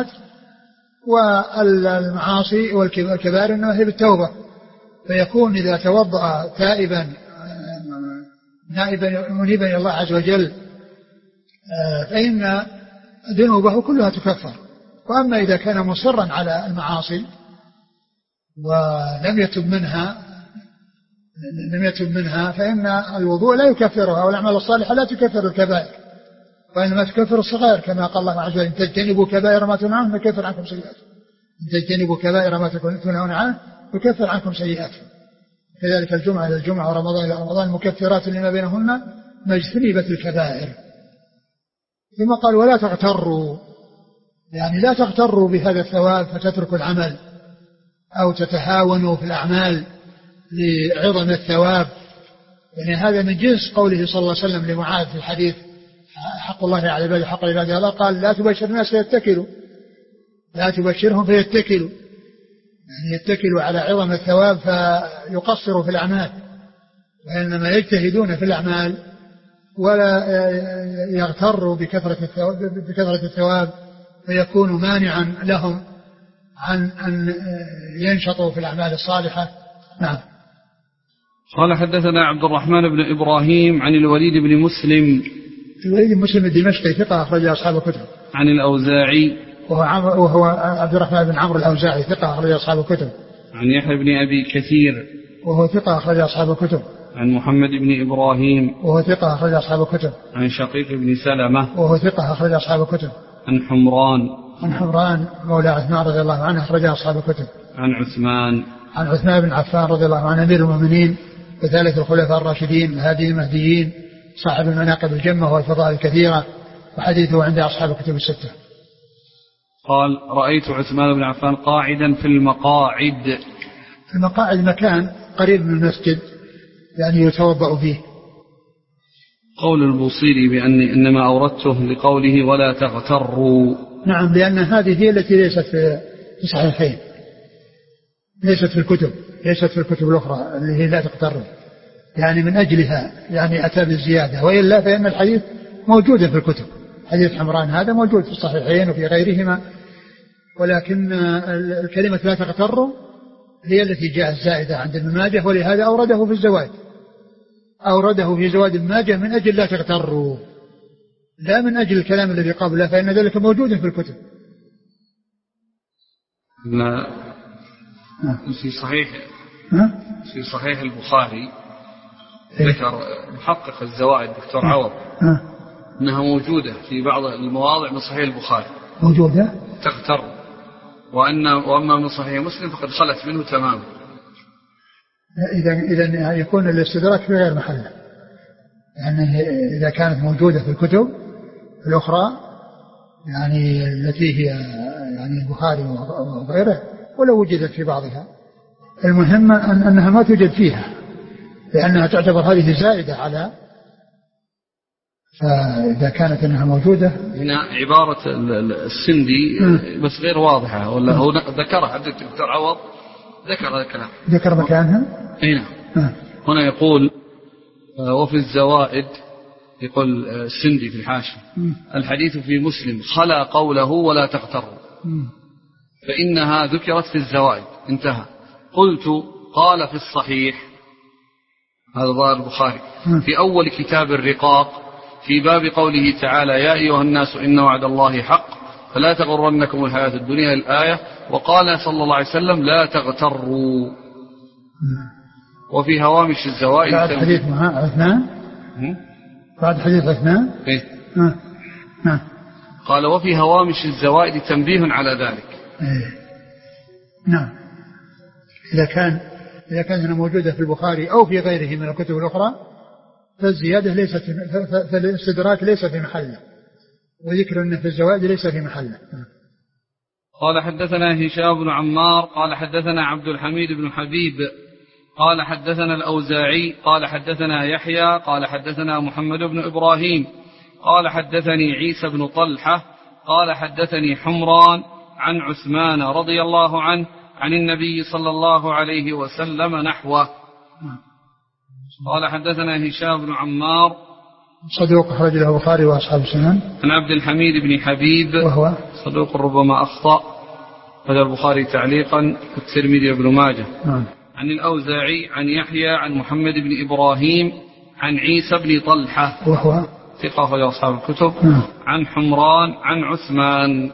والمعاصي والكبائر إنما هي بالتوبة. فيكون إذا توضأ تائبا نائبا منيبا إلى الله عز وجل فإن ذنوبه كلها تكفر. وأما إذا كان مصرا على المعاصي ولم يتب منها فإن الوضوء لا يكفرها، والأعمال الصالحة لا تكفر الكبائر، وإنما تكفر الصغائر، كما قال الله عز وجل إن تجتنبوا كبائر ما تنهون عنه نكفر عنكم سيئاتكم، إن تجتنبوا كبائر ما تنهون عنه نكفر عنكم سيئاتكم. كذلك الجمعة إلى الجمعة ورمضان إلى رمضان مكفرات لما بينهن ما اجتنبت الكبائر. ثم قال ولا تغتروا، يعني لا تغتروا بهذا الثواب فتتركوا العمل أو تتهاونوا في الأعمال لعظم الثواب. يعني هذا من جنس قوله صلى الله عليه وسلم لمعاذ في الحديث حق الله على العباد حق العباد الله، قال لا تبشر الناس فيتكلوا، لا تبشرهم فيتكلوا، يعني يتكلوا على عظم الثواب فيقصروا في الأعمال، وإنما يجتهدون في الأعمال ولا يغتروا بكثرة الثواب فيكون مانعا لهم عن أن ينشطوا في الأعمال الصالحة. نعم. قال حدثنا عبد الرحمن بن إبراهيم عن الوليد بن مسلم. الوليد بن مسلم الدمشقي ثقة أخرج أصحاب الكتب. عن الأوزاعي وهو عبد الرحمن بن عمرو الأوزاعي ثقة أخرج أصحاب الكتب. عن يحيى بن أبي كثير وهو ثقة أخرج أصحاب الكتب. عن محمد بن إبراهيم وهو ثقة أخرج أصحاب الكتب. عن شقيق بن سلمة وهو ثقة أخرج أصحاب الكتب. عن حمران مولى عثمان رضي الله عنه أخرج أصحاب الكتب. عن عثمان بن عفان رضي الله عنه أمير المؤمنين وثالث الخلفاء الراشدين الهادي المهديين صاحب المناقب الجمة والفضائل الكثيرة، وحديثه عند أصحاب الكتب الستة. قال رأيت عثمان بن عفان قاعدا في المقاعد. المقاعد مكان قريب من المسجد يعني يتوضأ فيه. قول البوصيري بأن إنما أوردته لقوله ولا تغتروا. نعم، لأن هذه هي التي ليست في صحيحين، ليست في الكتب الأخرى اللي هي لا تغتروا، يعني من أجلها يعني أتى بالزيادة، وإلا فإن الحديث موجود في الكتب. حديث حمران هذا موجود في الصحيحين وفي غيرهما، ولكن الكلمة لا تغتروا هي التي جاء الزائدة عند ابن ماجه، ولهذا أورده في الزوائد، أورده في زوائد ابن ماجه من أجل لا تغتروا، لا من أجل الكلام الذي قبله، فإن ذلك موجود في الكتب. لا في صحيح البخاري ذكر محقق الزوائد دكتور عوض أنها موجودة في بعض المواضع من صحيح البخاري، موجودة تغتر، وأما من صحيح مسلم فقد خلت منه تماما. إذا يكون الاستدراك في غير محله، يعني إذا كانت موجودة في الكتب الأخرى يعني التي هي يعني البخاري وغيره، ولو وجدت في بعضها المهم أنها ما توجد فيها، لأنها تعتبر هذه زائدة على، فإذا كانت أنها موجودة. هنا عبارة السندي بس غير واضحة، ولا هو ذكرها عبد الدكتور عوض ذكر هذا الكلام، ذكر مكانها. هنا هنا يقول وفي الزوائد، يقول السندي في الحاشية الحديث في مسلم خلا قوله ولا تغتروا فإنها ذكرت في الزوائد، انتهى. قلت قال في الصحيح، هذا ظاهر البخاري، في أول كتاب الرقاق في باب قوله تعالى يا أيها الناس إن وعد الله حق فلا تغرنكم الحياة الدنيا الآية، وقال صلى الله عليه وسلم لا تغتروا. وفي هوامش الزوائد بعد حديث عثمان، بعد حديث عثمان إيه؟ قال وفي هوامش الزوائد تنبيه على ذلك. إيه؟ نعم. إذا كانت موجودة في البخاري أو في غيره من الكتب الأخرى فالزيادة ليست، فالاستدراك ليس في محله، وذكر أنه في الزوائد ليس في محله. قال حدثنا هشام بن عمار قال حدثنا عبد الحميد بن حبيب قال حدثنا الأوزاعي قال حدثنا يحيى قال حدثنا محمد بن إبراهيم قال حدثني عيسى بن طلحة قال حدثني حمران عن عثمان رضي الله عنه عن النبي صلى الله عليه وسلم نحوه. قال حدثنا هشام بن عمار صدوق أخرج له البخاري وأصحاب السنن. عن عبد الحميد بن حبيب وهو صدوق ربما أخطأ، هذا البخاري تعليقا والترمذي وابن ماجه. عن الأوزاعي عن يحيى عن محمد بن إبراهيم عن عيسى بن طلحة وهو ثقة أخرج أصحاب الكتب. عن حمران عن عثمان.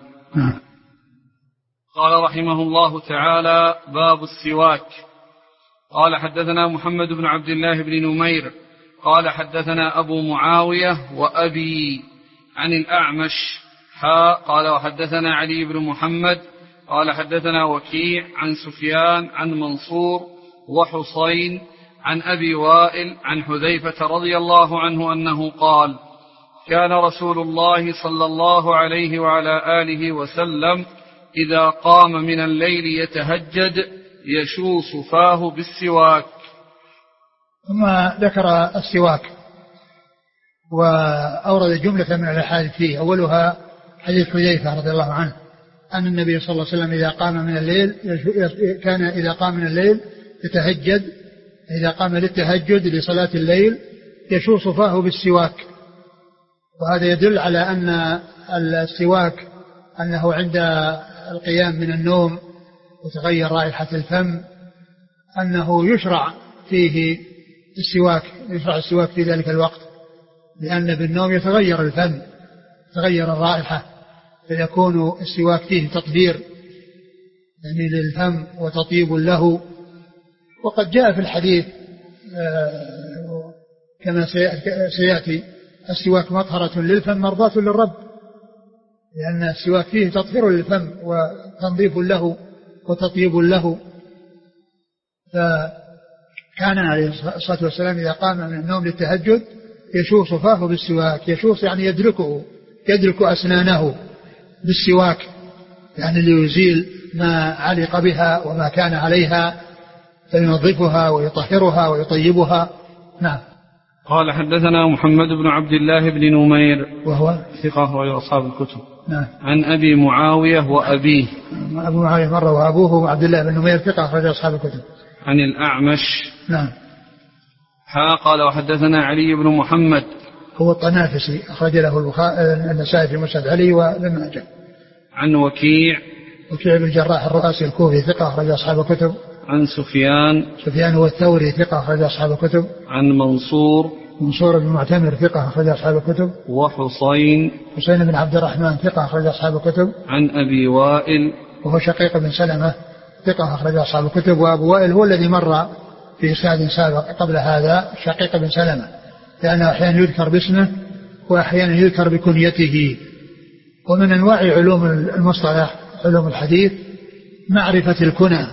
قال رحمه الله تعالى باب السواك. قال حدثنا محمد بن عبد الله بن نمير قال حدثنا أبو معاوية وأبي عن الأعمش قال وحدثنا علي بن محمد قال حدثنا وكيع عن سفيان عن منصور وحصين عن أبي وائل عن حذيفة رضي الله عنه أنه قال كان رسول الله صلى الله عليه وعلى آله وسلم إذا قام من الليل يتهجد يشوص فاه بالسواك. ثم ذكر السواك وأورد جملة من الأحاديث فيه، أولها حديث حذيفة رضي الله عنه أن النبي صلى الله عليه وسلم إذا قام من الليل كان إذا قام من الليل يتهجد، إذا قام للتهجد لصلاة الليل يشوص فاه بالسواك. وهذا يدل على أن السواك أنه عند القيام من النوم وتغير رائحة الفم أنه يشرع فيه السواك، يشرع السواك في ذلك الوقت، لأن بالنوم يتغير الفم، تغير الرائحة، فيكون السواك فيه تطهير يعني للفم وتطيب له. وقد جاء في الحديث كما سيأتي السواك مطهرة للفم مرضاة للرب، لأن السواك فيه تطهير للفم وتنظيف له وتطيب له. فكان عليه الصلاة والسلام إذا قام من النوم للتهجد يشوص فاه بالسواك، يشوص يعني يدرك أسنانه بالسواك، يعني ليزيل ما علق بها وما كان عليها فينظفها ويطهرها ويطيبها. نعم. قال حدثنا محمد بن عبد الله بن نمير وهو ثقة أخرج أصحاب الكتب. نعم. عن أبي معاوية وأبيه. أبو معاوية مرة وأبوه عبد الله بن نمير ثقة أخرج أصحاب الكتب. عن الأعمش. نعم. قال وحدثنا علي بن محمد هو الطنافسي أخرج له النسائي في مسند علي وابن ماجه. عن وكيع بن الجراح الرؤاسي الكوفي ثقة أخرج أصحاب الكتب. عن سفيان هو الثوري ثقة أخرج أصحاب الكتب. عن منصور بن معتمر ثقة أخرج أصحاب الكتب. وحصين بن عبد الرحمن ثقة أخرج أصحاب الكتب. عن أبي وائل وهو شقيق بن سلمة ثقة أخرج أصحاب الكتب. وأبو وائل هو الذي مر في إسناد سابق قبل هذا، شقيق بن سلمة، لأنه أحيانا يذكر باسمه وأحيانا يذكر بكنيته. ومن أنواع علوم المصطلح علوم الحديث معرفة الكنى،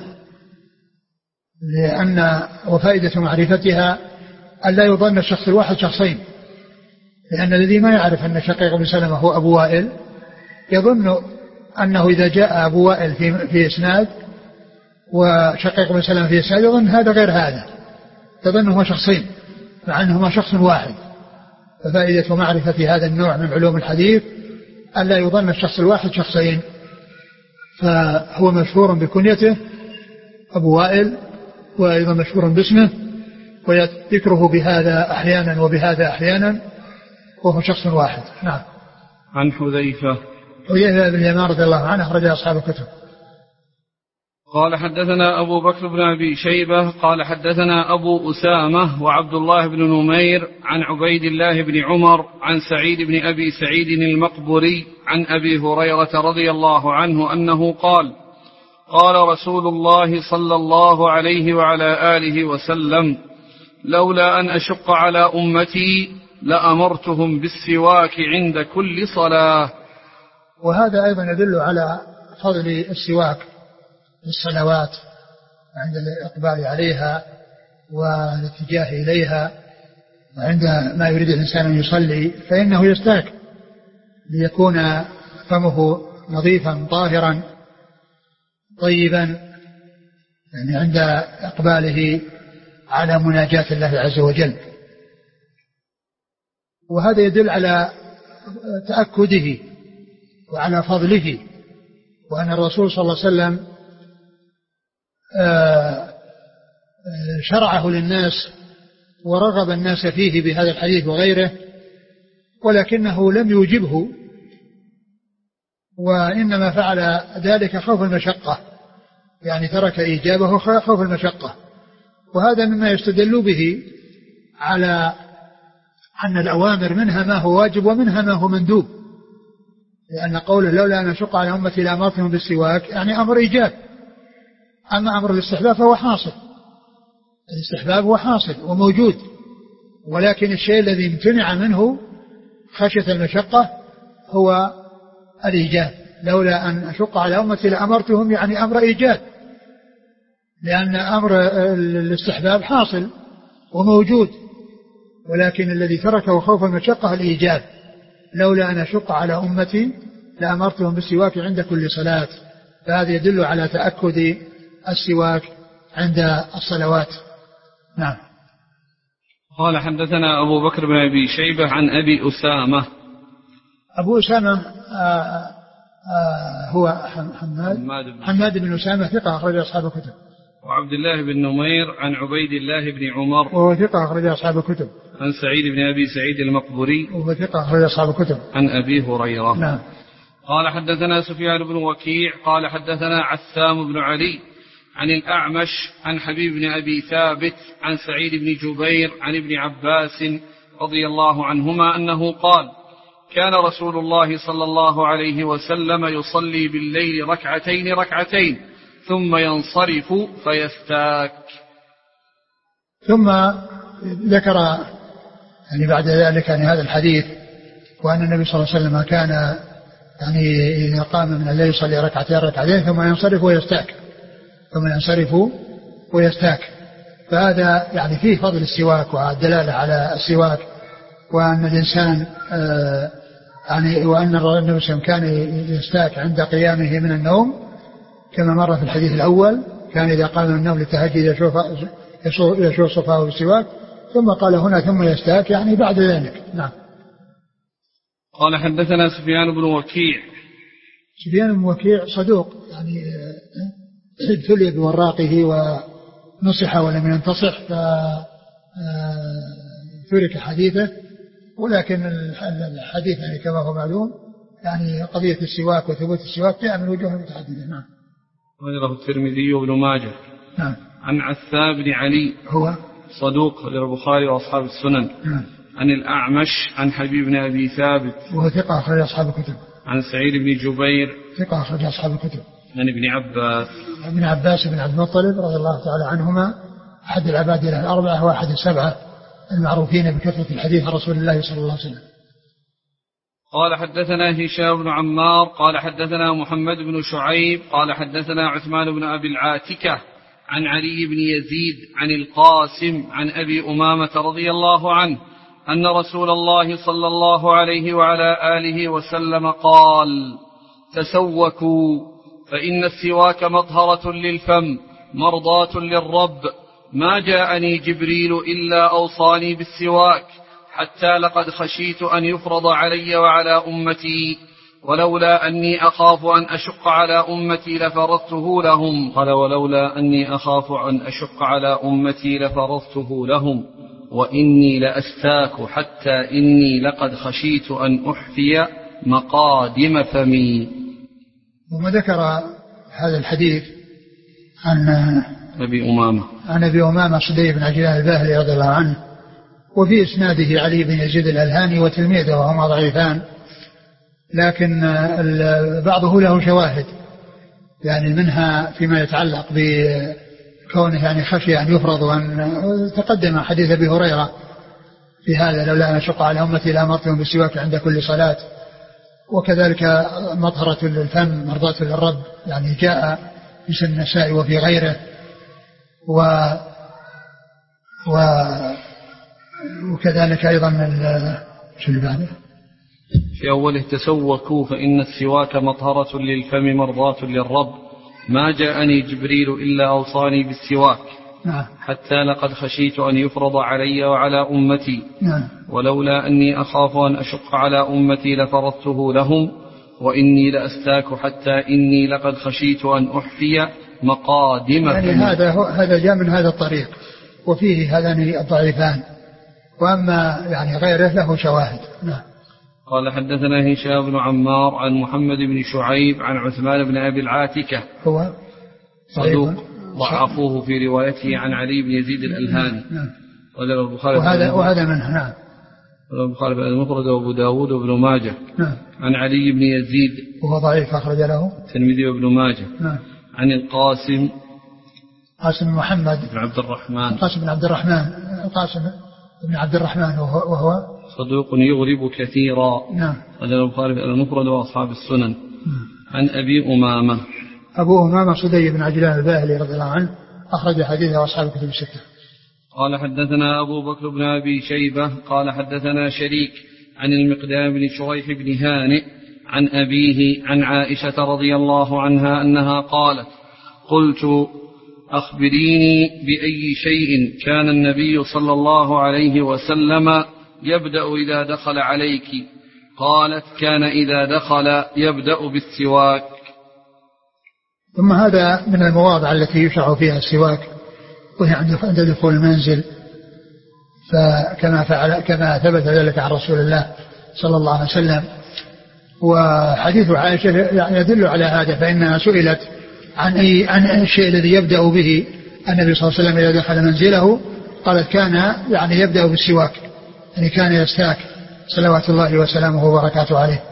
لأن وفائدة معرفتها أن لا يظن الشخص الواحد شخصين، لأن الذي ما يعرف أن شقيق بن سلمة هو أبو وائل يظن أنه إذا جاء أبو وائل في إسناد وشقيق بن سلمة في يساره، يظن هذا غير هذا، تظنهما شخصين مع أنهما شخص واحد. ففائدة معرفة هذا النوع من علوم الحديث ألا يظن الشخص الواحد شخصين. فهو مشهور بكنيته أبو وائل، وأيضا مشهور باسمه، ويذكره بهذا أحيانا وبهذا أحيانا، وهو شخص واحد. نعم. عن حذيفة بن اليمان رضي الله عنه أخرج أصحاب الكتب. قال حدثنا أبو بكر بن أبي شيبة قال حدثنا أبو أسامة وعبد الله بن نمير عن عبيد الله بن عمر عن سعيد بن أبي سعيد المقبري عن أبي هريرة رضي الله عنه أنه قال قال رسول الله صلى الله عليه وعلى آله وسلم لولا أن أشق على أمتي لأمرتهم بالسواك عند كل صلاة. وهذا أيضا يدل على فضل السواك في الصلوات عند الإقبال عليها والاتجاه إليها، وعند ما يريد الإنسان أن يصلي فإنه يستاك ليكون فمه نظيفا طاهرا طيبا، يعني عند إقباله على مناجاة الله عز وجل. وهذا يدل على تأكده وعلى فضله، وأن الرسول صلى الله عليه وسلم شرعه للناس ورغب الناس فيه بهذا الحديث وغيره، ولكنه لم يوجبه، وإنما فعل ذلك خوف المشقة، يعني ترك إيجابه خوف المشقة. وهذا مما يستدل به على أن الأوامر منها ما هو واجب ومنها ما هو مندوب، لأن قوله لولا أن أشق على أمتي لأمرتهم بالسواك يعني أمر إيجاب. أما أمر الاستحباب فهو حاصل، الاستحباب هو حاصل وموجود، ولكن الشيء الذي امتنع منه خشية المشقة هو الإيجاب. لولا أن أشق على أمتي لأمرتهم يعني أمر إيجاب، لأن أمر الاستحباب حاصل وموجود، ولكن الذي تركه خوف المشقة الإيجاب. لولا أن أشق على أمتي لأمرتهم بالسواك عند كل صلاة. فهذا يدل على تأكد السواك عند الصلوات. نعم. قال حدثنا أبو بكر بن أبي شيبة عن أبي أسامة. أبو أسامة هو حماد بن أسامة ثقة أخرج أصحاب الكتب. وعبد الله بن نمير عن عبيد الله بن عمر وهو ثقة أخرج أصحاب الكتب. عن سعيد بن أبي سعيد المقبري وهو ثقة أخرج أصحاب الكتب. عن أبي هريرة. نعم. قال حدثنا سفيان بن وكيع قال حدثنا عثام بن علي عن الأعمش عن حبيب بن أبي ثابت عن سعيد بن جبير عن ابن عباس رضي الله عنهما أنه قال كان رسول الله صلى الله عليه وسلم يصلي بالليل ركعتين ثم ينصرف فيستاك. ثم ذكر يعني بعد ذلك يعني هذا الحديث، وأن النبي صلى الله عليه وسلم كان يعني إذا قام من الليل يصلي ركعتين ثم ينصرف ويستاك. فهذا يعني فيه فضل السواك والدلالة على السواك، وأن الإنسان يعني وأن النبي صلى الله عليه وسلم كان يستاك عند قيامه من النوم كما مر في الحديث الأول، كان إذا قام من النوم للتهجد يشوف صفاه بالسواك، ثم قال هنا ثم يستاك يعني بعد ذلك. نعم. قال حدثنا سفيان بن وكيع. سفيان بن وكيع صدوق يعني ابتلي بوراقه ونصح ولم ينتصح فترك حديثه، ولكن الحديث يعني كما هو معلوم يعني قضية السواك وثبوت السواك جاء من وجوه متعددة. نعم. وله الترمذي وابن ماجه. نعم. عن عثام بن علي هو صدوق للبخاري وأصحاب السنن. نعم. عن الأعمش عن حبيب بن أبي ثابت وهو ثقة أخرج أصحاب الكتب. عن سعيد بن جبير ثقة أخرج أصحاب الكتب. عن ابن عباس بن عبد المطلب رضي الله تعالى عنهما، أحد العبادلة الأربعة وأحد السبعة المعروفين بكثرة الحديث عن رسول الله صلى الله عليه وسلم. قال حدثنا هشام بن عمار قال حدثنا محمد بن شعيب قال حدثنا عثمان بن أبي العاتكة عن علي بن يزيد عن القاسم عن أبي أمامة رضي الله عنه أن رسول الله صلى الله عليه وعلى آله وسلم قال تسوكوا فإن السواك مطهرة للفم مرضاة للرب. ما جاءني جبريل إلا أوصاني بالسواك حتى لقد خشيت أن يفرض علي وعلى أمتي، ولولا أني أخاف أن أشق على أمتي لفرضته لهم. قال ولولا أني أخاف أن أشق على أمتي لفرضته لهم وإني لأستاك حتى إني لقد خشيت أن أحفي مقادم فمي. ثم ذكر هذا الحديث عن أبي أمامة صدي بن عجلان الباهلي رضي الله عنه، وفي إسناده علي بن يزيد الألهاني وتلميذه وهما ضعيفان، لكن بعضه له شواهد، يعني منها فيما يتعلق بكونه يعني خشي أن يفرض، وأن تقدم حديث أبي هريرة في هذا لولا أن أشق على أمتي لأمرتهم بالسواك عند كل صلاة. وكذلك مطهرة للفم مرضاة للرب، يعني جاء في سنن النسائي وفي غيره. وكذلك أيضا شو اللي بعده في أوله تسوكوا فإن السواك مطهرة للفم مرضاة للرب. ما جاءني جبريل إلا أوصاني بالسواك حتى لقد خشيت أن يفرض علي وعلى أمتي، ولولا أني أخاف أن أشق على أمتي لفرضته لهم وإني لأستاك حتى إني لقد خشيت أن أحفي مقادم يعني هذا جاء من هذا الطريق وفيه هذان الضعيفان، وأما يعني غيره له شواهد. قال حدثنا هشام بن عمار عن محمد بن شعيب عن عثمان بن أبي العاتكة هو صدوق ضعفوه في روايته عن علي بن يزيد الألهاني. وهذا منه. نعم. البخاري في المفرد وأبو داود وابن ماجه. عن علي بن يزيد وهو ضعيف أخرج له الترمذي وابن ماجه. عن القاسم محمد بن عبد الرحمن القاسم بن عبد الرحمن وهو صدوق يغرب كثيرا. قال البخاري في المفرد وأصحاب السنن. عن أبو أمامة صدي بن عجلان الباهلي رضي الله عنه أخرج حديثه أصحاب الكتب الستة. قال حدثنا أبو بكر بن أبي شيبة قال حدثنا شريك عن المقدام بن شريح بن هانئ عن أبيه عن عائشة رضي الله عنها أنها قالت: قلت: أخبريني بأي شيء كان النبي صلى الله عليه وسلم يبدأ إذا دخل عليك؟ قالت: كان إذا دخل يبدأ بالسواك. ثم هذا من المواضع التي يشرع فيها السواك، وهي عند دخول المنزل، كما ثبت ذلك عن رسول الله صلى الله عليه وسلم. وحديث عائشة يدل على هذا، فإنها سئلت عن الشيء الذي يبدأ به النبي صلى الله عليه وسلم إذا دخل منزله، قالت: كان يعني يبدأ بالسواك، يعني كان يستاك صلوات الله وسلامه وبركاته عليه.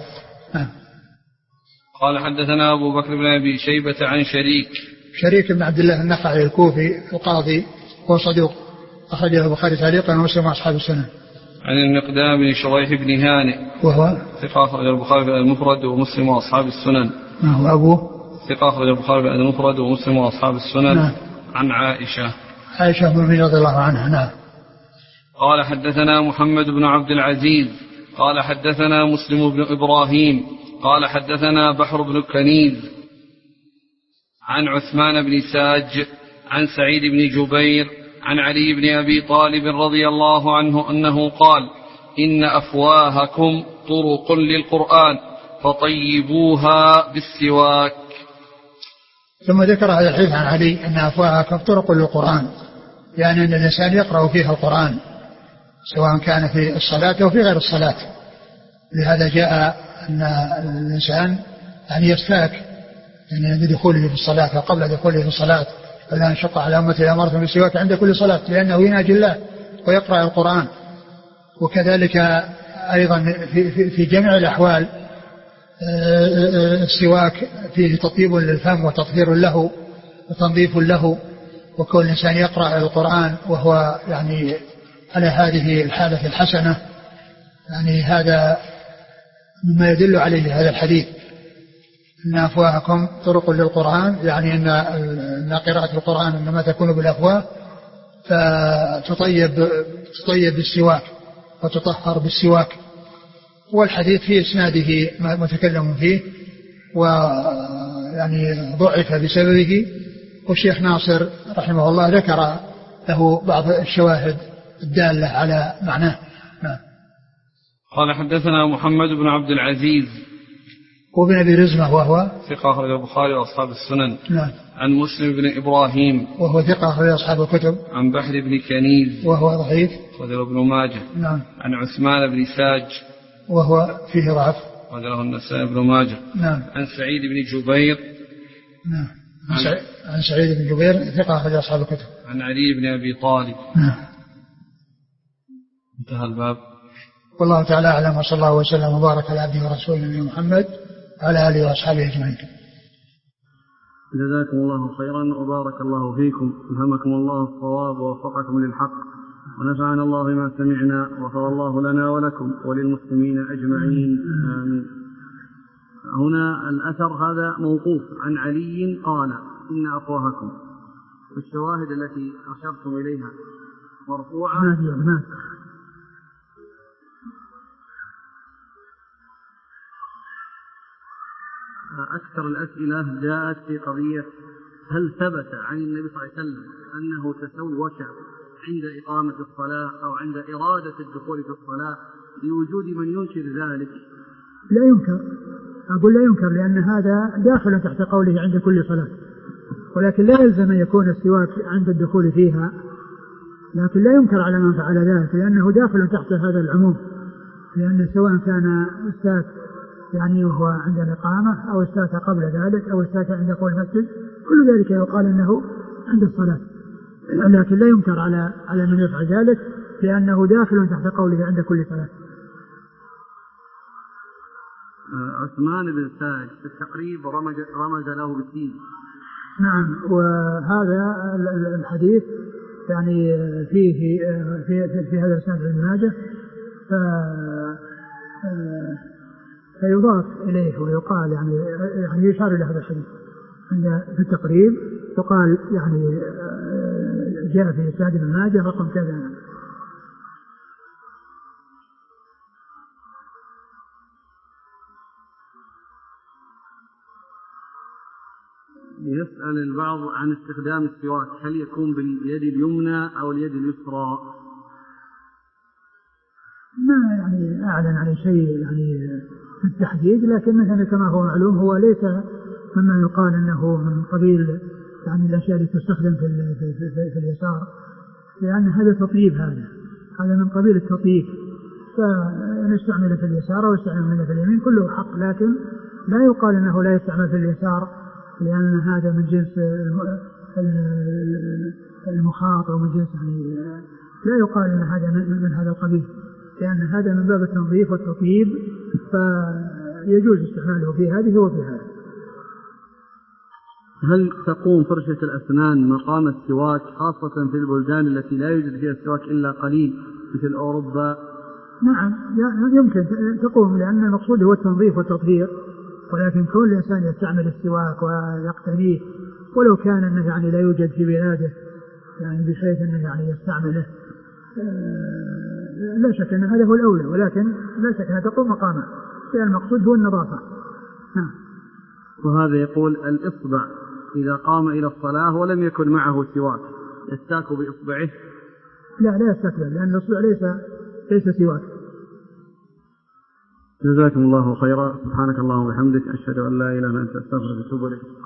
قال حدثنا أبو بكر بن أبي شيبة عن شريك بن عبد الله النخعي الكوفي القاضي، هو صدوق أخرجه البخاري تعليقا ومسلم وأصحاب السنن. عن المقدام بن شريح بن هانئ وهو ثقة أخرج البخاري في المفرد ومسلم وأصحاب السنن. وأبوه ثقة أخرج البخاري في المفرد ومسلم وأصحاب السنن. عن عائشة رضي الله عنها. قال حدثنا محمد بن عبد العزيز قال حدثنا مسلم بن إبراهيم قال حدثنا بحر بن كنيز عن عثمان بن ساج عن سعيد بن جبير عن علي بن أبي طالب رضي الله عنه أنه قال: إن أفواهكم طرق للقرآن فطيبوها بالسواك. ثم ذكر هذا الحديث عن علي أن أفواهكم طرق للقرآن، يعني أن الإنسان يقرأ فيها القرآن سواء كان في الصلاة أو في غير الصلاة. لهذا جاء أن الإنسان يعني يستاك يعني بدخوله في الصلاة أو قبل دخوله في الصلاة، فلا نشق على أمتي لأمرتهم بالسواك عند كل صلاة، لأنه يناجي الله ويقرأ القرآن. وكذلك أيضا في جميع الأحوال السواك فيه تطيب للفم وتطهير له وتنظيف له، وكل الإنسان يقرأ القرآن وهو يعني على هذه الحالة الحسنة، يعني هذا مما يدل عليه هذا الحديث: إن أفواهكم طرق للقرآن، يعني أن قراءة القرآن إنما تكون بالأفواه، فتطيب بالسواك وتطهر بالسواك. والحديث في إسناده متكلم فيه، ويعني ضعف بسببه، والشيخ ناصر رحمه الله ذكر له بعض الشواهد الدالة على معناه. نعم. قال حدثنا محمد بن عبد العزيز وابن أبي رزمة وهو ثقة أخرج البخاري وأصحاب السنن. نعم. عن مسلم بن إبراهيم وهو ثقة أخرج أصحاب الكتب. عن بحر بن كنيز وهو ضعيف أخرج ابن ماجه. نعم. عن عثمان بن ساج وهو فيه ضعف أخرج له النسائي بن ماجه. نعم. عن سعيد بن جبير. نعم. عن سعيد بن جبير ثقة أخرج أصحاب الكتب. عن علي بن أبي طالب. نعم. انتهى الباب. والله تعالى أعلم، وصلى الله وسلم وبارك على عبده ورسوله نبينا محمد وعلى آله وأصحابه أجمعين. جزاكم الله خيرا وبارك الله فيكم، ألهمكم الله الصواب ووفقكم للحق، ونفعنا الله بما سمعنا، وغفر الله لنا ولكم وللمسلمين أجمعين، آمين. هنا الأثر هذا موقوف عن علي قال: إن أفواهكم. والشواهد التي أشرتم إليها مرفوعة. أكثر الأسئلة جاءت في قضية: هل ثبت عن النبي صلى الله عليه وسلم أنه تسوك عند إقامة الصلاة أو عند إرادة الدخول في الصلاة لوجود من ينكر ذلك؟ لا ينكر، أقول لا ينكر، لأن هذا داخل تحت قوله عند كل صلاة، ولكن لا يلزم أن يكون السواك عند الدخول فيها، لكن لا ينكر على من فعل ذلك، لأنه داخل تحت هذا العموم، لأن سواء كان الساك يعني وهو عند الإقامة أو الساك قبل ذلك أو الساك عند دخول المسجد، كل ذلك يقال أنه عند الصلاة، لكن لا ينكر على من يفعل ذلك، لأنه داخل تحت قوله عند كل صلاة. عثمان بن ساج في التقريب رمز له بالدين. نعم، وهذا الحديث يعني فيه في هذا الإسناد ابن ماجه، فيضاف إليه ويقال يعني يشار إلى هذا الحديث في التقريب، يقال يعني جاء في إسناد ابن ماجه رقم كذا. يسأل البعض عن استخدام السواك، هل يكون باليد اليمنى أو اليد اليسرى؟ ما يعني أعلن عن شيء يعني في التحديد، لكن مثلا كما هو معلوم هو ليس مما يقال أنه من قبيل يعني الأشياء التي تستخدم في اليسار، لأن هذا تطيب، هذا من قبيل التطيب، فنستعمل في اليسار ويستعمل في اليمين كله حق، لكن لا يقال أنه لا يستعمل في اليسار، لأن هذا من جنس المخاط ومن جنس يعني لا يقال أن هذا من هذا القبيل، لأن هذا من باب التنظيف والتطيب، فيجوز استعماله في هذه وفي هذه. هل تقوم فرشة الأسنان مقام السواك خاصة في البلدان التي لا يوجد فيها السواك إلا قليل مثل أوروبا؟ نعم يمكن تقوم، لأن المقصود هو التنظيف والتطهير، ولكن كل إنسان يستعمل السواك ويقتنيه ولو كان أنه يعني لا يوجد في بلاده يعني بحيث أنه يعني يستعمله، لا شك أن هذا هو الأولى، ولكن لا شك أنها تقوم مقامه، لأن المقصود هو النظافة. وهذا يقول: الإصبع إذا قام إلى الصلاة ولم يكن معه سواك يستاك بإصبعه؟ لا يستاك، لأن الإصبع ليس سواك. جزاكم الله خيرا، سبحانك اللهم وبحمدك، أشهد أن لا إله إلا أنت، أستغفرك وأتوب إليك.